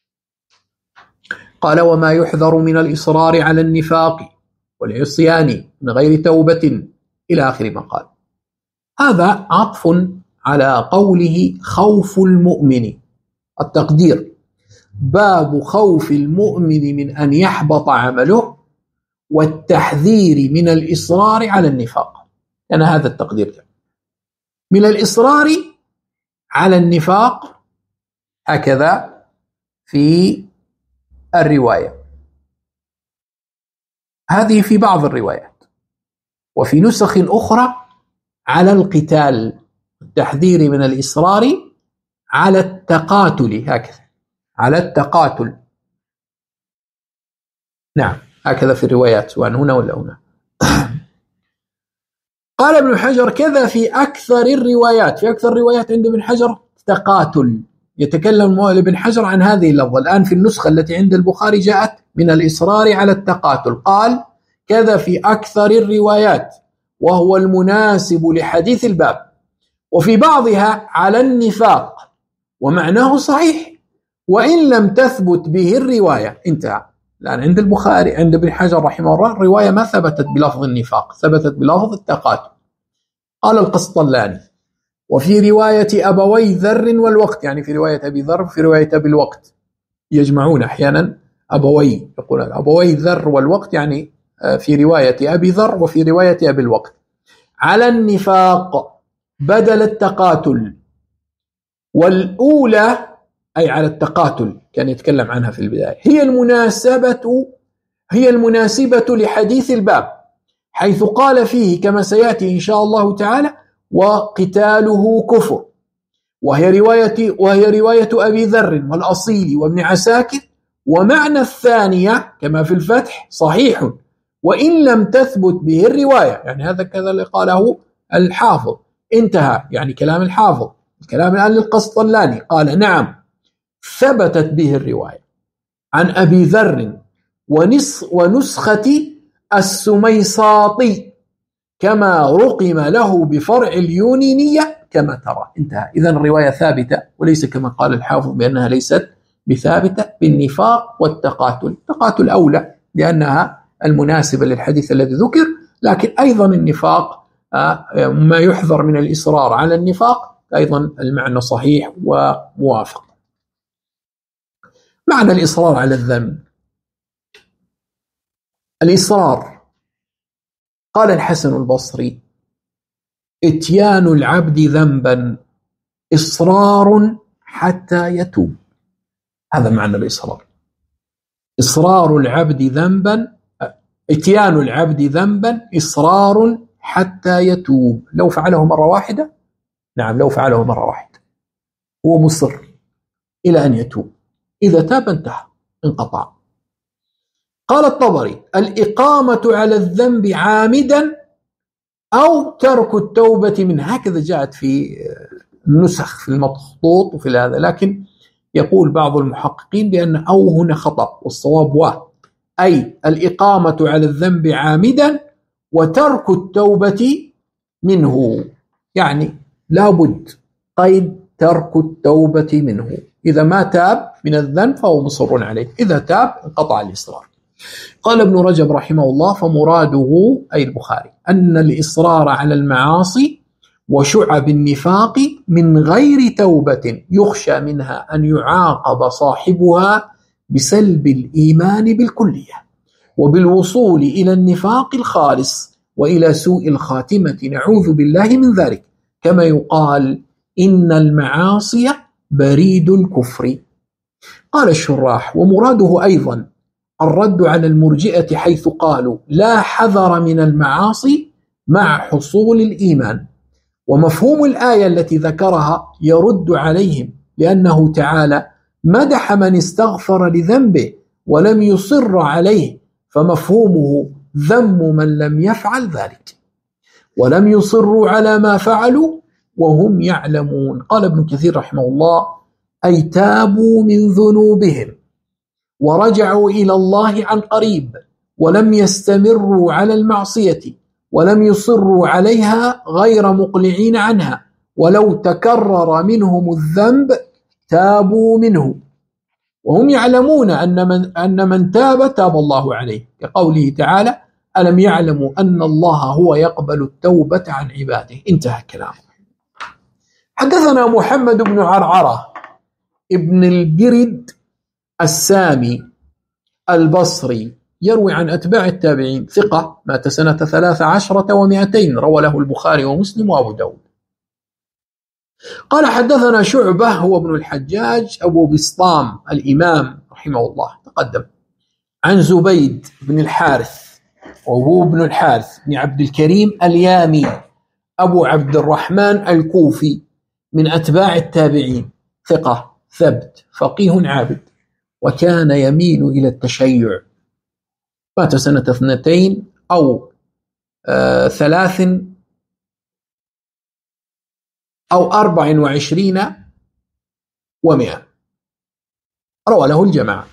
قال وما يحذر من الإصرار على النفاق والعصيان من غير توبة إلى آخر ما قال. هذا عطف على قوله خوف المؤمن. التقدير باب خوف المؤمن من أن يحبط عمله والتحذير من الإصرار على النفاق. أنا هذا التقدير ده. من الإصرار على النفاق هكذا في الرواية هذه في بعض الروايات، وفي نسخ أخرى على القتال، التحذير من الإصرار على التقاتل، هكذا على التقاتل. نعم هكذا في الروايات، سواء هنا ولا هنا. قال ابن حجر كذا في أكثر الروايات، في أكثر الروايات عند ابن حجر تقاتل، يتكلم ابن حجر عن هذه اللفظة. الآن في النسخة التي عند البخاري جاءت من الإصرار على التقاتل، قال كذا في أكثر الروايات وهو المناسب لحديث الباب، وفي بعضها على النفاق ومعناه صحيح وإن لم تثبت به الرواية. انتهى. الآن عند البخاري عند ابن حجر رحمه الله الرواية ما ثبتت بلفظ النفاق، ثبتت بلفظ التقاتل. قال القسطلاني وفي رواية أبوي ذر والوقت، يعني في رواية أبي ذر في رواية أبي الوقت، يجمعون أحيانا أبوي، يقول أبوي ذر والوقت، يعني في رواية أبي ذر وفي رواية أبي الوقت على النفاق بدل التقاتل. والأولى أي على التقاتل كان يتكلم عنها في البداية هي المناسبة لحديث الباب، حيث قال فيه كما سيأتي إن شاء الله تعالى وقتاله كفر، وهي رواية أبي ذر والأصيل وابن عساكر، ومعنى الثانية كما في الفتح صحيح وإن لم تثبت به الرواية. يعني هذا كذا اللي قاله الحافظ. انتهى، يعني كلام الحافظ. الكلام الآن للقسطلاني، قال نعم ثبتت به الرواية عن أبي ذر ونسخة السميساطي كما رقم له بفرع اليونينية كما ترى. انتهى. إذن الرواية ثابتة، وليس كما قال الحافظ بأنها ليست بثابتة بالنفاق والتقاتل. التقاتل أولى لأنها المناسبة للحديث الذي ذكر، لكن أيضا النفاق ما يحذر من الإصرار على النفاق أيضا المعنى صحيح وموافق. معنى الإصرار على الذنب، الإصرار قال الحسن البصري إتيان العبد ذنبا إصرار حتى يتوب. هذا معنى الإصرار. إصرار العبد ذنبا، إتيان العبد ذنبا إصرار حتى يتوب. لو فعله مرة واحدة، نعم لو فعله مرة واحدة هو مصر إلى أن يتوب، إذا تاب انتهى انقطع. قال الطبري الإقامة على الذنب عامدا أو ترك التوبة منه. هكذا جاءت في النسخ في المخطوط وفي هذا، لكن يقول بعض المحققين بأن أو هنا خطأ والصواب أي الإقامة على الذنب عامدا وترك التوبة منه، يعني لابد قيد ترك التوبة منه. إذا ما تاب من الذنب فهو مصر عليه، إذا تاب انقطع الإصرار. قال ابن رجب رحمه الله فمراده أي البخاري أن الإصرار على المعاصي وشعب النفاق من غير توبة يخشى منها أن يعاقب صاحبها بسلب الإيمان بالكلية وبالوصول إلى النفاق الخالص وإلى سوء الخاتمة، نعوذ بالله من ذلك، كما يقال إن المعاصي بريد الكفر. قال الشراح ومراده أيضا الرد على المرجئة حيث قالوا لا حذر من المعاصي مع حصول الإيمان، ومفهوم الآية التي ذكرها يرد عليهم لأنه تعالى مدح من استغفر لذنبه ولم يصر عليه، فمفهومه ذم من لم يفعل ذلك ولم يصروا على ما فعلوا وهم يعلمون. قال ابن كثير رحمه الله أي تابوا من ذنوبهم ورجعوا إلى الله عن قريب ولم يستمروا على المعصية ولم يصروا عليها غير مقلعين عنها، ولو تكرر منهم الذنب تابوا منه وهم يعلمون أن من تاب تاب الله عليه، كقوله تعالى ألم يعلموا أن الله هو يقبل التوبة عن عباده. انتهى كلامه. حدثنا محمد بن عرعرة ابن البرد السامي البصري يروي عن أتباع التابعين، ثقة، مات سنة 13 و200، روى له البخاري ومسلم وأبو داود. قال حدثنا شعبة هو ابن الحجاج أبو بسطام الإمام رحمه الله تقدم، عن زبيد بن الحارث وهو ابن الحارث بن عبد الكريم اليامي أبو عبد الرحمن الكوفي من أتباع التابعين، ثقة ثبت فقيه عابد، وكان يميل إلى التشيع، مات سنة 2 أو 3 أو 24 و100، روى له الجماعة.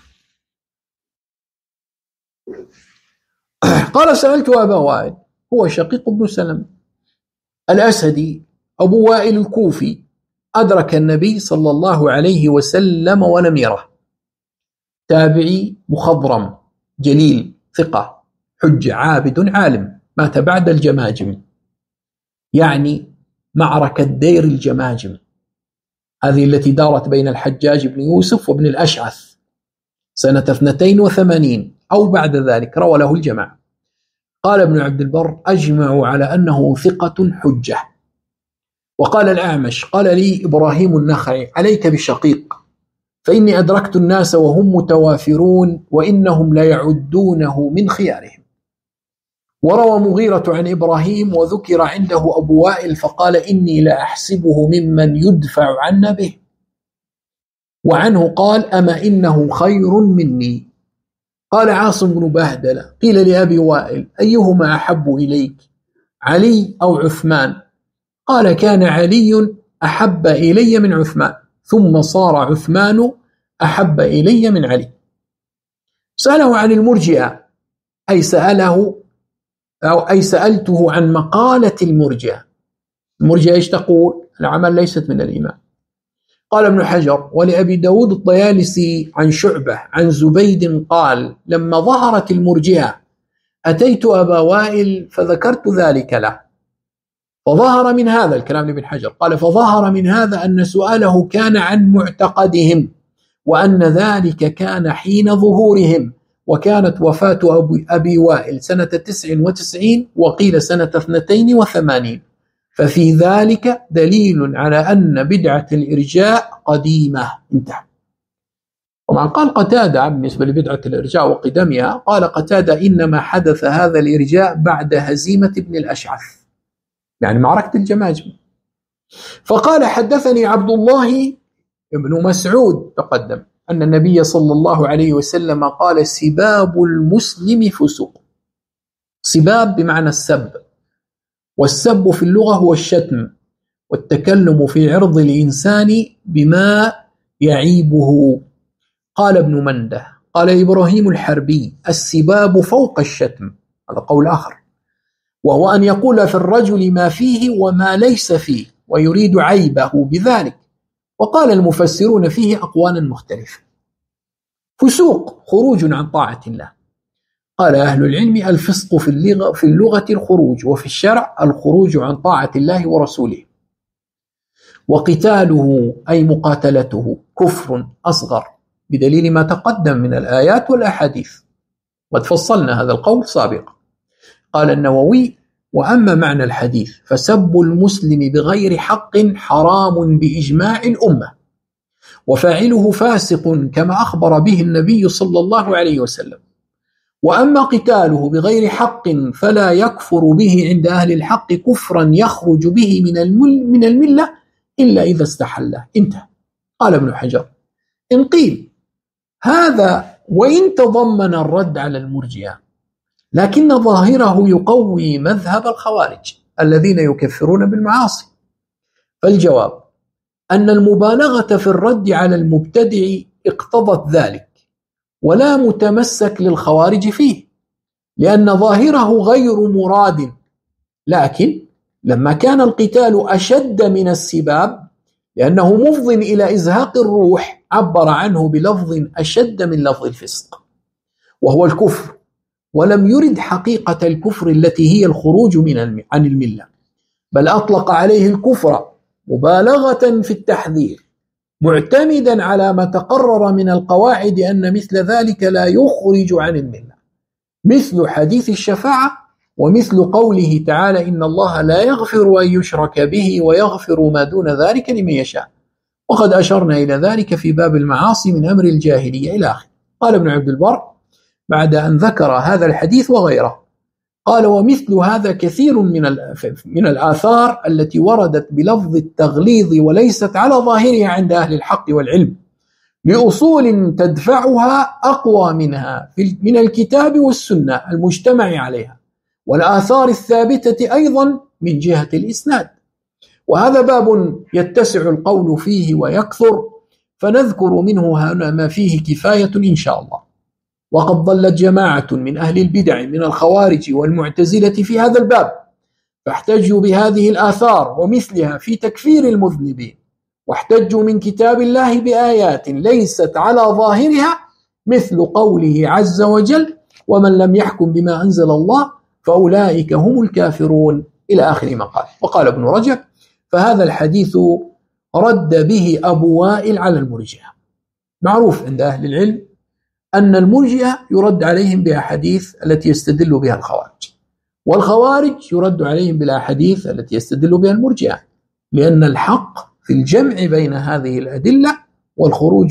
قال سألت أبا وائل هو شقيق بن سلم الأسدي أبو وائل الكوفي، أدرك النبي صلى الله عليه وسلم ولم يره، تابعي مخضرم جليل ثقة حج عابد عالم، مات بعد الجماجم، يعني معركة دير الجماجم هذه التي دارت بين الحجاج بن يوسف وابن الأشعث سنة 82 أو بعد ذلك، روى له الجماعة. قال ابن عبد البر أجمعوا على أنه ثقة حجة. وقال الأعمش قال لي إبراهيم النخعي عليك بشقيق، فإني أدركت الناس وهم متوافرون وإنهم لا يعدونه من خيارهم. وروى مغيرة عن إبراهيم وذكر عنده أبو وائل فقال إني لا أحسبه ممن يدفع عنا به، وعنه قال أما إنه خير مني. قال عاصم بن بهدلة قيل لأبي وائل أيهما أحب إليك، علي أو عثمان؟ قال كان علي أحب إلي من عثمان، ثم صار عثمان أحب إلي من علي. سأله عن المرجئة، أي سألته عن مقالة المرجئة. المرجئة إيش تقول؟ العمل ليست من الإيمان. قال ابن حجر ولأبي داود الطيالسي عن شعبة عن زبيد قال لما ظهرت المرجئة أتيت أبا وائل فذكرت ذلك له، فظهر من هذا الكلام لابن حجر، قال فظهر من هذا أن سؤاله كان عن معتقدهم، وأن ذلك كان حين ظهورهم، وكانت وفاة أبي وائل سنة 99 وقيل سنة 82، ففي ذلك دليل على أن بدعة الإرجاء قديمة. انتهى. ومع قال قتادة بالنسبة لبدعة الإرجاء وقدمها، قال قتادة إنما حدث هذا الإرجاء بعد هزيمة ابن الأشعث، يعني معركة الجماجم. فقال حدثني عبد الله ابن مسعود تقدم أن النبي صلى الله عليه وسلم قال سباب المسلم فسوق. سباب بمعنى السب، والسب في اللغة هو الشتم والتكلم في عرض الإنسان بما يعيبه. قال ابن منده قال إبراهيم الحربي السباب فوق الشتم، هذا قول آخر، وهو أن يقول في الرجل ما فيه وما ليس فيه ويريد عيبه بذلك. وقال المفسرون فيه أقوالا مختلفة. فسوق خروج عن طاعة الله. قال أهل العلم الفسق في اللغة الخروج، وفي الشرع الخروج عن طاعة الله ورسوله. وقتاله أي مقاتلته كفر أصغر بدليل ما تقدم من الآيات والأحاديث، قد فصلنا هذا القول سابقا. قال النووي وأما معنى الحديث فسب المسلم بغير حق حرام بإجماع الأمة، وفاعله فاسق كما أخبر به النبي صلى الله عليه وسلم. وأما قتاله بغير حق فلا يكفر به عند أهل الحق كفرا يخرج به من الملة إلا إذا استحله. انتهى. قال ابن حجر إن قيل هذا وإن تضمن الرد على المرجئة، لكن ظاهره يقوي مذهب الخوارج الذين يكفرون بالمعاصي. فالجواب أن المبالغة في الرد على المبتدع اقتضت ذلك، ولا متمسك للخوارج فيه، لأن ظاهره غير مراد. لكن لما كان القتال أشد من السباب لأنه مفض إلى إزهاق الروح، عبر عنه بلفظ أشد من لفظ الفسق وهو الكفر، ولم يرد حقيقة الكفر التي هي الخروج عن الملة، بل أطلق عليه الكفر مبالغة في التحذير، معتمدا على ما تقرر من القواعد أن مثل ذلك لا يخرج عن الملة. مثل حديث الشفاعة ومثل قوله تعالى إن الله لا يغفر أن يشرك به ويغفر ما دون ذلك لمن يشاء، وقد أشرنا إلى ذلك في باب المعاصي من أمر الجاهلية إلى آخره. قال ابن عبد البر بعد أن ذكر هذا الحديث وغيره، قال ومثل هذا كثير من الآثار التي وردت بلفظ التغليظ وليست على ظاهرها عند أهل الحق والعلم، لأصول تدفعها أقوى منها من الكتاب والسنة المجتمع عليها، والآثار الثابتة أيضا من جهة الإسناد. وهذا باب يتسع القول فيه ويكثر، فنذكر منه هنا ما فيه كفاية إن شاء الله. وقد ضلت جماعة من أهل البدع من الخوارج والمعتزلة في هذا الباب، فاحتجوا بهذه الآثار ومثلها في تكفير المذنبين، واحتجوا من كتاب الله بآيات ليست على ظاهرها، مثل قوله عز وجل ومن لم يحكم بما أنزل الله فأولئك هم الكافرون إلى آخر ما قال. وقال ابن رجب فهذا الحديث رد به أبو وائل على المرجئة. معروف عند أهل العلم أن المرجئة يرد عليهم بأحاديث التي يستدل بها الخوارج، والخوارج يرد عليهم بالأحاديث التي يستدل بها المرجئة، لأن الحق في الجمع بين هذه الأدلة والخروج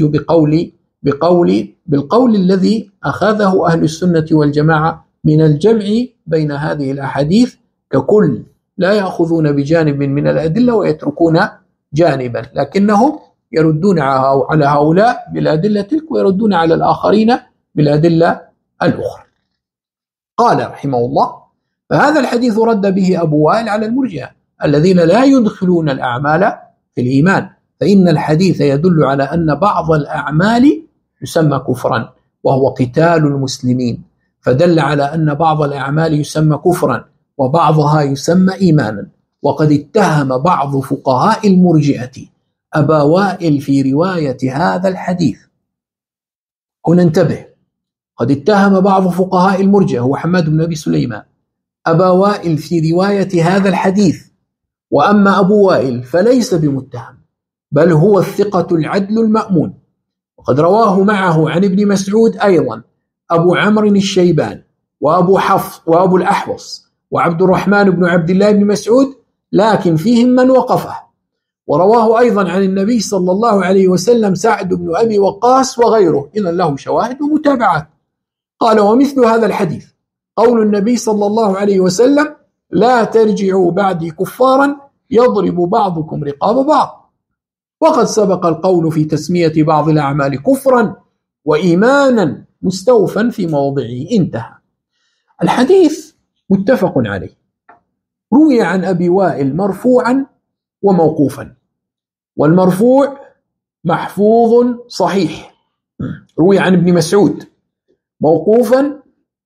بالقول الذي أخذه أهل السنة والجماعة من الجمع بين هذه الأحاديث ككل، لا يأخذون بجانب من الأدلة ويتركون جانبا، لكنهم يردون على هؤلاء بالأدلة تلك ويردون على الآخرين بالأدلة الأخرى. قال رحمه الله فهذا الحديث رد به أبو وائل على المرجئة الذين لا يدخلون الأعمال في الإيمان، فإن الحديث يدل على أن بعض الأعمال يسمى كفرا وهو قتال المسلمين، فدل على أن بعض الأعمال يسمى كفرا وبعضها يسمى إيمانا. وقد اتهم بعض فقهاء المرجئة أبا وائل في رواية هذا الحديث. هنا انتبه، قد اتهم بعض فقهاء المرجئة هو حماد بن أبي سليمان أبا وائل في رواية هذا الحديث، وأما أبو وائل فليس بمتهم، بل هو الثقة العدل المأمون. وقد رواه معه عن ابن مسعود أيضا أبو عمرو الشيبان وأبو الأحوص وعبد الرحمن بن عبد الله بن مسعود، لكن فيهم من وقفه. ورواه أيضا عن النبي صلى الله عليه وسلم سعد بن أبي وقاص وغيره، إذن له شواهد ومتابعات. قال ومثل هذا الحديث قول النبي صلى الله عليه وسلم لا ترجعوا بعدي كفارا يضرب بعضكم رقاب بعض، وقد سبق القول في تسمية بعض الأعمال كفرا وإيمانا مستوفا في موضعه. انتهى. الحديث متفق عليه، روي عن أبي وائل مرفوعا وموقوفا، والمرفوع محفوظ صحيح، روي عن ابن مسعود موقوفا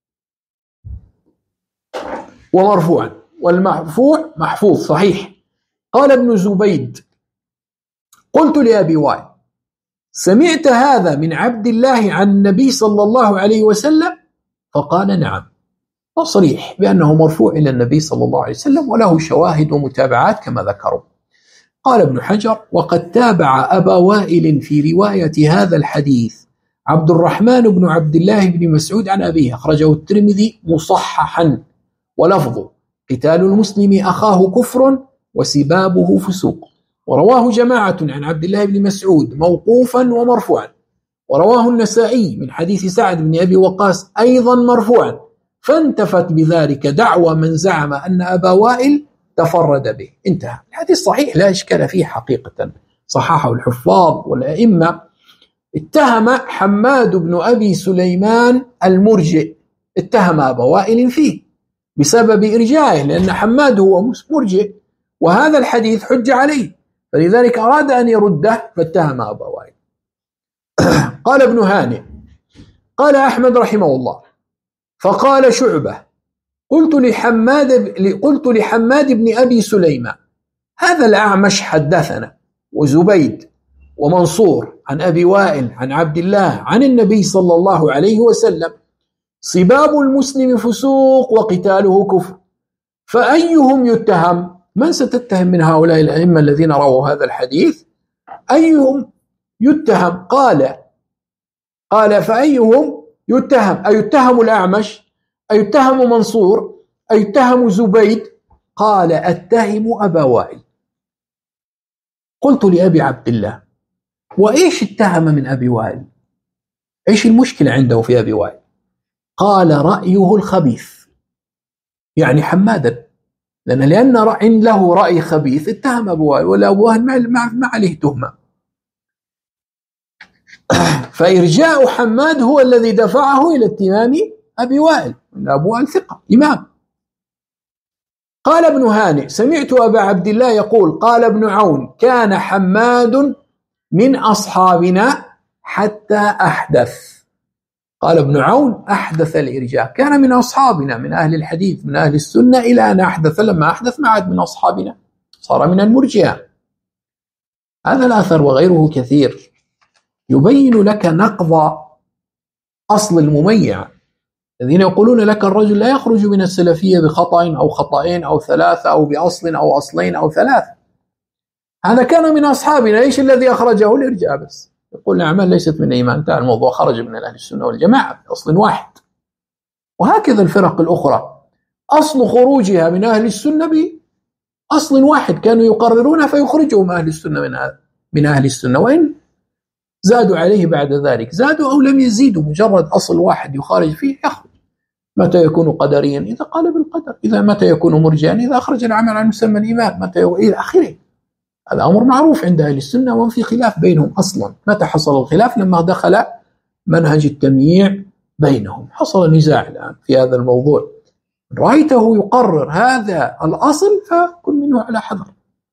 ومرفوعا، والمرفوع محفوظ صحيح. قال ابن زبيد قلت لأبي وائل سمعت هذا من عبد الله عن النبي صلى الله عليه وسلم؟ فقال نعم، تصريح بأنه مرفوع إلى النبي صلى الله عليه وسلم وله شواهد ومتابعات كما ذكروا. قال ابن حجر وقد تابع أبا وائل في رواية هذا الحديث عبد الرحمن بن عبد الله بن مسعود عن أبيه، أخرجه الترمذي مصححا، ولفظه قتال المسلم أخاه كفر وسبابه فسوق. ورواه جماعة عن عبد الله بن مسعود موقوفا ومرفوعا، ورواه النسائي من حديث سعد بن أبي وقاص أيضا مرفوعا، فانتفت بذلك دعوى من زعم أن أبا وائل تفرد به. انتهى. الحديث صحيح لا إشكال فيه حقيقة، صححه الحفاظ والأئمة. اتهم حماد بن أبي سليمان المرجئ، اتهم أبا وائل فيه بسبب إرجائه، لأن حماد هو مرجئ وهذا الحديث حج عليه، فلذلك أراد أن يرده فاتهم أبا وائل. قال ابن هانئ قال أحمد رحمه الله فقال شعبة قلت لحماد بن أبي سليمان هذا الأعمش حدثنا وزبيد ومنصور عن أبي وائل عن عبد الله عن النبي صلى الله عليه وسلم صباب المسلم فسوق وقتاله كفر، فأيهم يتهم؟ من ستتهم من هؤلاء الأئمة الذين رووا هذا الحديث؟ أيهم يتهم؟ قال فأيهم يتهم؟ أيتهم الأعمش أيتهم منصور؟ أيتهم زبيد؟ قال أتهم أبا وائل. قلت لأبي عبد الله وإيش اتهم من أبي وائل؟ إيش المشكلة عنده في أبي وائل؟ قال رأيه الخبيث، يعني حمادا، لأن له رأي خبيث اتهم أبو وائل، ولا أبو وائل ما عليه تهمة. فإرجاء حماد هو الذي دفعه إلى اتهام أبي وائل، أبو وائل ثقة إمام. قال ابن هانئ سمعت أبا عبد الله يقول قال ابن عون كان حماد من أصحابنا حتى أحدث. قال ابن عون أحدث الإرجاء، كان من أصحابنا، من أهل الحديث، من أهل السنة، إلى أن أحدث، لما أحدث ما عاد من أصحابنا، صار من المرجئة. هذا الأثر وغيره كثير يبين لك نقض أصل المميع. الذين يقولون لك الرجل لا يخرج من السلفية بخطأ أو خطأين أو ثلاثة أو بأصل أو أصلين أو ثلاثة، هذا كان من أصحابنا. إيش الذي أخرجه؟ الإرجاء بس. يقول الأعمال ليست من إيمان، انتهى الموضوع، خرج من أهل السنة والجماعة بأصل واحد. وهكذا الفرق الأخرى أصل خروجها من أهل السنة بأصل واحد، كانوا يقررون فيخرجهم أهل السنة من أهل السنة، وإن زادوا عليه بعد ذلك، زادوا أو لم يزيدوا، مجرد أصل واحد يخرج فيه يخرج. متى يكون قدريا؟ إذا قال بالقدر. إذا متى يكون مرجئا؟ إذا أخرج العمل عن مسمى الإيمان. متى إلى آخره. هذا أمر معروف عند أهل السنة، وهم في خلاف بينهم أصلا. متى حصل الخلاف؟ لما دخل منهج التمييع بينهم، حصل نزاع الآن في هذا الموضوع. رأيته يقرر هذا الأصل فكن منه على حذر.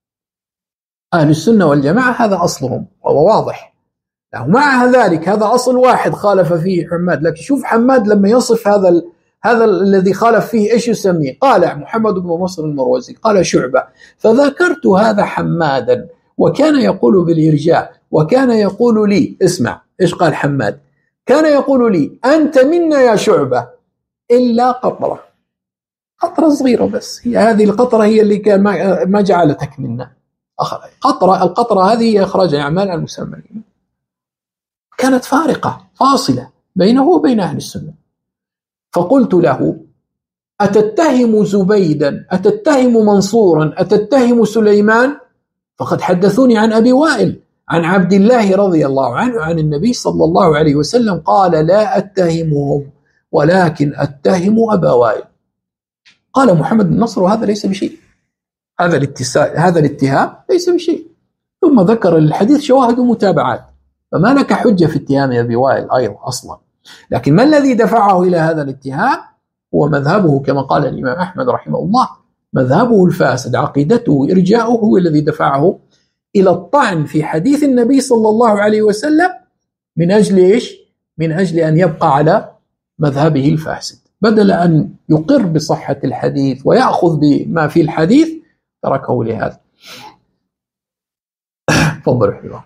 أهل السنة والجماعة هذا أصلهم وهو واضح. ومع ذلك هذا أصل واحد خالف فيه حماد. لكن شوف حماد لما يصف هذا الذي خالف فيه إيش يسميه؟ قال محمد بن نصر المروزي قال شعبة، فذكرت هذا حمادا وكان يقول بالإرجاء، وكان يقول لي، اسمع إيش قال حماد، كان يقول لي أنت منا يا شعبة إلا قطرة، قطرة صغيرة بس، هي هذه القطرة هي اللي كان ما جعلتك منا. القطرة هذه إخراج أعمال المسمى. كانت فارقة فاصلة بينه وبين أهل السنة. فقلت له أتتهم زبيدا؟ أتتهم منصورا؟ أتتهم سليمان؟ فقد حدثوني عن أبي وائل عن عبد الله رضي الله عنه عن النبي صلى الله عليه وسلم قال لا أتهمهم ولكن أتهم أبا وائل. قال محمد بن نصر وهذا ليس بشيء، هذا الاتهام ليس بشيء. ثم ذكر الحديث شواهد ومتابعات، فما لك حجة في اتهام أبي وائل أيضا أصلا. لكن ما الذي دفعه إلى هذا الاتهام؟ هو مذهبه كما قال الإمام أحمد رحمه الله، مذهبه الفاسد، عقيدته، إرجاؤه هو الذي دفعه إلى الطعن في حديث النبي صلى الله عليه وسلم. من أجل إيش؟ من أجل أن يبقى على مذهبه الفاسد، بدل أن يقر بصحة الحديث ويأخذ بما في الحديث تركه لهذا. تفضل حبيبي.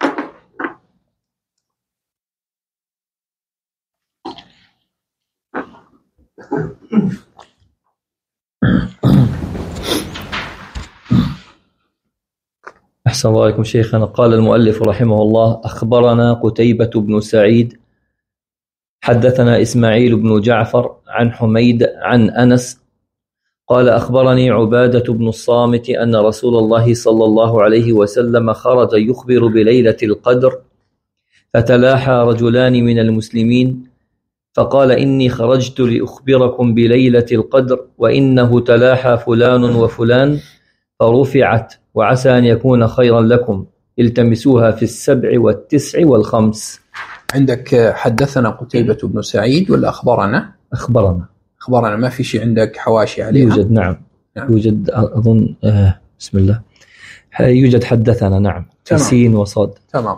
أحسن الله عليكم شيخنا. قال المؤلف رحمه الله أخبرنا قتيبة بن سعيد حدثنا إسماعيل بن جعفر عن حميد عن أنس قال أخبرني عبادة بن الصامت أن رسول الله صلى الله عليه وسلم خرج يخبر بليلة القدر، فتلاحى رجلان من المسلمين فقال إني خرجت لأخبركم بليلة القدر وإنه تلاحى فلان وفلان فرفعت وعسى أن يكون خيرا لكم التمسوها في 7 و9 و5. عندك حدثنا قتيبة بن سعيد ولا أخبرنا؟ أخبرنا، ما في شيء عندك حواشي عليها؟ يوجد نعم. يوجد أظن بسم الله يوجد حدثنا نعم سين وصاد. تمام.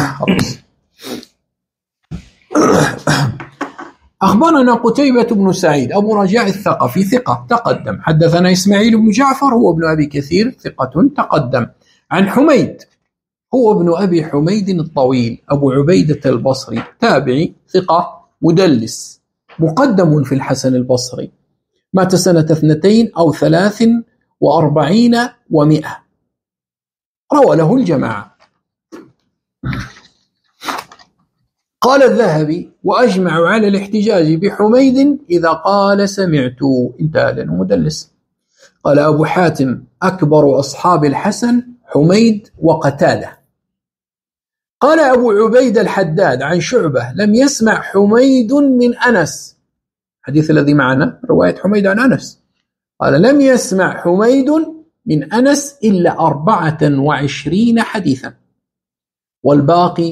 أخبرنا قتيبة بن سعيد أبو رجاء الثقفي ثقة تقدم. حدثنا إسماعيل بن جعفر هو ابن أبي كثير ثقة تقدم. عن حميد هو ابن أبي حميد الطويل أبو عبيدة البصري تابعي ثقة مدلس مقدم في الحسن البصري، مات سنة 42 أو 43 و100. روى له الجماعة. قال الذهبي: وأجمع على الاحتجاج بحميد إذا قال سمعت، انتهى لأنه مدلس. قال أبو حاتم: أكبر أصحاب الحسن حميد وقتادة. قال أبو عبيد الحداد عن شعبة: لم يسمع حميد من أنس، الحديث الذي معنا رواية حميد عن أنس، قال: لم يسمع حميد من أنس إلا 24 حديثا، والباقي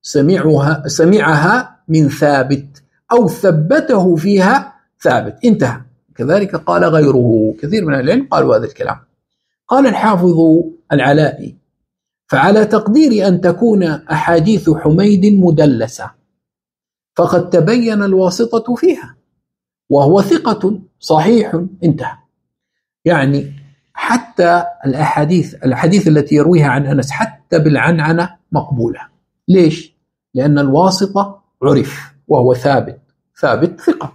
سمعها من ثابت أو ثبته فيها ثابت، انتهى. كذلك قال غيره، كثير من العلم قالوا هذا الكلام. قال الحافظ العلائي: فعلى تقدير أن تكون أحاديث حميد مدلسة فقد تبين الواسطة فيها، وهو ثقة صحيح، انتهى. يعني حتى الأحاديث التي يرويها عن أنس حتى بالعنعنة مقبولة. ليش؟ لأن الواسطة عرف وهو ثابت ثقة.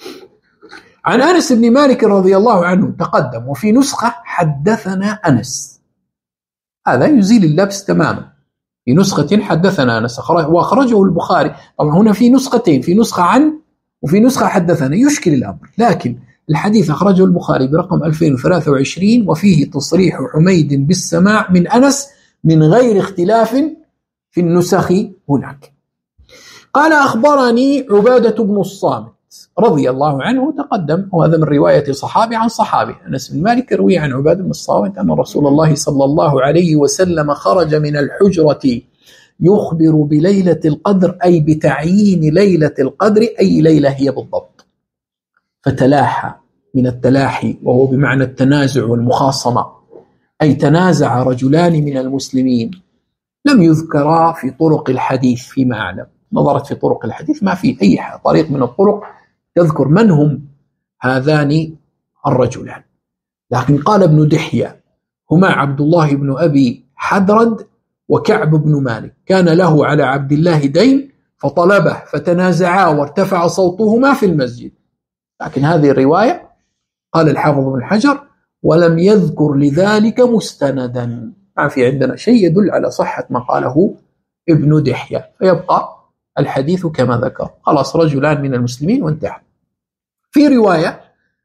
عن أنس بن مالك رضي الله عنه تقدم، وفي نسخة حدثنا أنس، هذا يزيل اللبس تماما. في نسخة حدثنا أنس وأخرجه البخاري. طبعا هنا في نسختين، في نسخة عن وفي نسخة حدثنا، يشكل الأمر، لكن الحديث أخرجه البخاري برقم 2023 وفيه تصريح حميد بالسماع من أنس من غير اختلاف في النسخ هناك. قال: أخبرني عبادة بن الصامت رضي الله عنه تقدم، وهذا من رواية صحابي عن صحابي. أنس بن مالك يروي عن عبادة بن الصامت أن رسول الله صلى الله عليه وسلم خرج من الحجرة يخبر بليلة القدر، أي بتعيين ليلة القدر، أي ليلة هي بالضبط. فتلاحى من التلاحي، وهو بمعنى التنازع والمخاصمة، أي تنازع رجلان من المسلمين لم يذكرا في طرق الحديث فيما أعلم. نظرت في طرق الحديث ما في أي طريق من الطرق تذكر من هم هذان الرجلان، لكن قال ابن دحية: هما عبد الله بن أبي حدرد وكعب بن مالك، كان له على عبد الله دين فطلبه فتنازعا وارتفع صوتهما في المسجد. لكن هذه الرواية قال الحافظ بن حجر: ولم يذكر لذلك مستندا، ما في عندنا شيء يدل على صحة ما قاله ابن دحية، فيبقى الحديث كما ذكر، خلاص رجلان من المسلمين وانتهى. في رواية: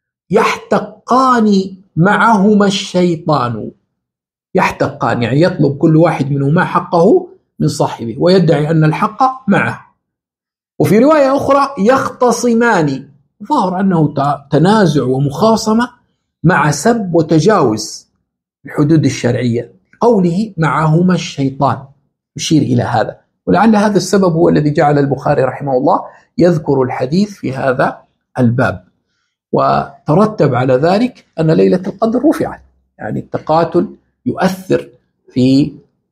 يحتقان معهما الشيطان، يحتقان يعني يطلب كل واحد منهما حقه من صاحبه ويدعي أن الحق معه. وفي رواية أخرى: يختصمان، ظهر أنه تنازع ومخاصمة مع سب وتجاوز الحدود الشرعية، قوله معهما الشيطان يشير إلى هذا، ولعل هذا السبب هو الذي جعل البخاري رحمه الله يذكر الحديث في هذا الباب. وترتب على ذلك أن ليلة القدر رفعت، يعني التقاتل يؤثر في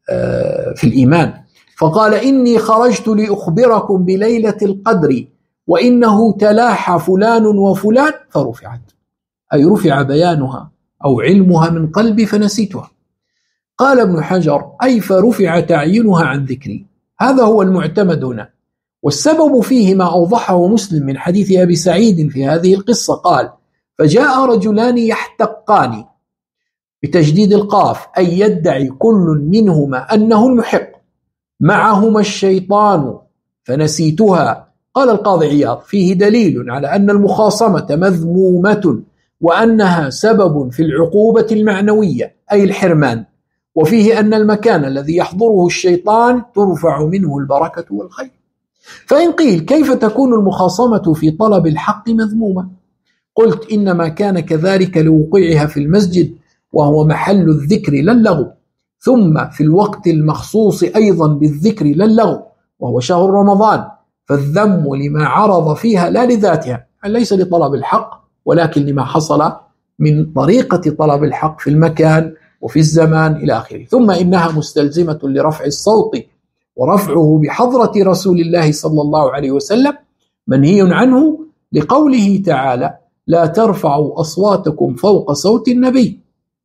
الإيمان. فقال: إني خرجت لأخبركم بليلة القدر وإنه تلاحى فلان وفلان فرفعت، أي رفع بيانها أو علمها من قلبي فنسيتها. قال ابن حجر: أي فرفع تعيينها عن ذكري، هذا هو المعتمد هنا. والسبب فيه ما أوضحه مسلم من حديث أبي سعيد في هذه القصة، قال: فجاء رجلان يحتقان بتجديد القاف، أي يدعي كل منهما أنه المحق، معهما الشيطان فنسيتها. قال القاضي عياض: فيه دليل على أن المخاصمة مذمومة وأنها سبب في العقوبة المعنوية أي الحرمان، وفيه أن المكان الذي يحضره الشيطان ترفع منه البركة والخير. فإن قيل: كيف تكون المخاصمة في طلب الحق مذمومة؟ قلت: إنما كان كذلك لوقوعها في المسجد وهو محل الذكر لا اللغو، ثم في الوقت المخصوص أيضا بالذكر لا اللغو وهو شهر رمضان، فالذم لما عرض فيها لا لذاتها، ليس لطلب الحق ولكن لما حصل من طريقة طلب الحق في المكان وفي الزمان إلى آخره. ثم إنها مستلزمة لرفع الصوت، ورفعه بحضرة رسول الله صلى الله عليه وسلم منهي عنه، لقوله تعالى: لا ترفعوا أصواتكم فوق صوت النبي،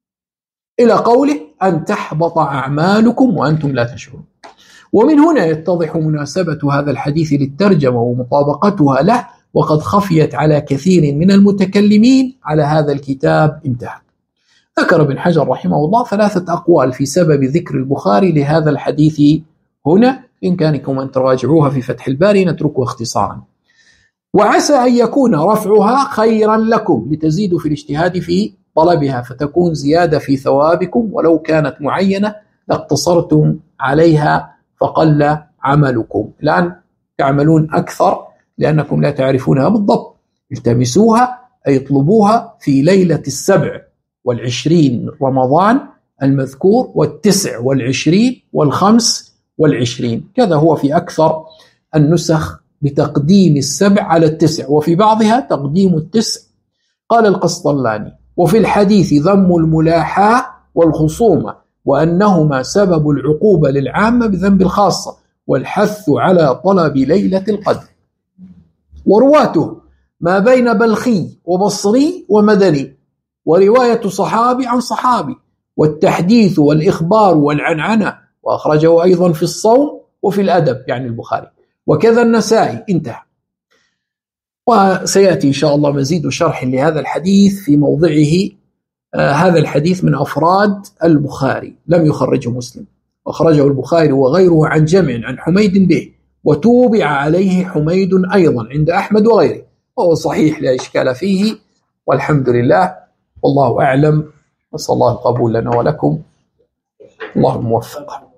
إلى قوله: أن تحبط أعمالكم وأنتم لا تشعرون. ومن هنا يتضح مناسبة هذا الحديث للترجمة ومطابقتها له، وقد خفيت على كثير من المتكلمين على هذا الكتاب، انتهى. ذكر ابن حجر رحمه الله 3 أقوال في سبب ذكر البخاري لهذا الحديث هنا، بإمكانكم أن تراجعوها في فتح الباري، نتركها اختصارا. وعسى أن يكون رفعها خيرا لكم لتزيدوا في الاجتهاد في طلبها، فتكون زيادة في ثوابكم، ولو كانت معينة لاقتصرتم عليها فقل عملكم. الآن تعملون أكثر لأنكم لا تعرفونها بالضبط. التمسوها أي اطلبوها في ليلة 27 من رمضان المذكور، 29 و25، كذا هو في أكثر النسخ بتقديم 7 على 9، وفي بعضها تقديم 9. قال القسطلاني: وفي الحديث ذم الملاحاة والخصومة، وأنهما سبب العقوبة للعامة بذنب الخاصة، والحث على طلب ليلة القدر. ورواته ما بين بلخي وبصري ومدني، ورواية صحابي عن صحابي، والتحديث والإخبار والعنعنة، وأخرجه أيضا في الصوم وفي الأدب يعني البخاري، وكذا النسائي. انتهى. وسيأتي إن شاء الله مزيد شرح لهذا الحديث في موضعه. هذا الحديث من أفراد البخاري، لم يخرجه مسلم، أخرجه البخاري وغيره عن جمع عن حميد به، وتوبع عليه حميد أيضا عند أحمد وغيره، وهو صحيح لا إشكال فيه، والحمد لله، والله أعلم، وصلى الله القبول لنا ولكم، اللهم موفق.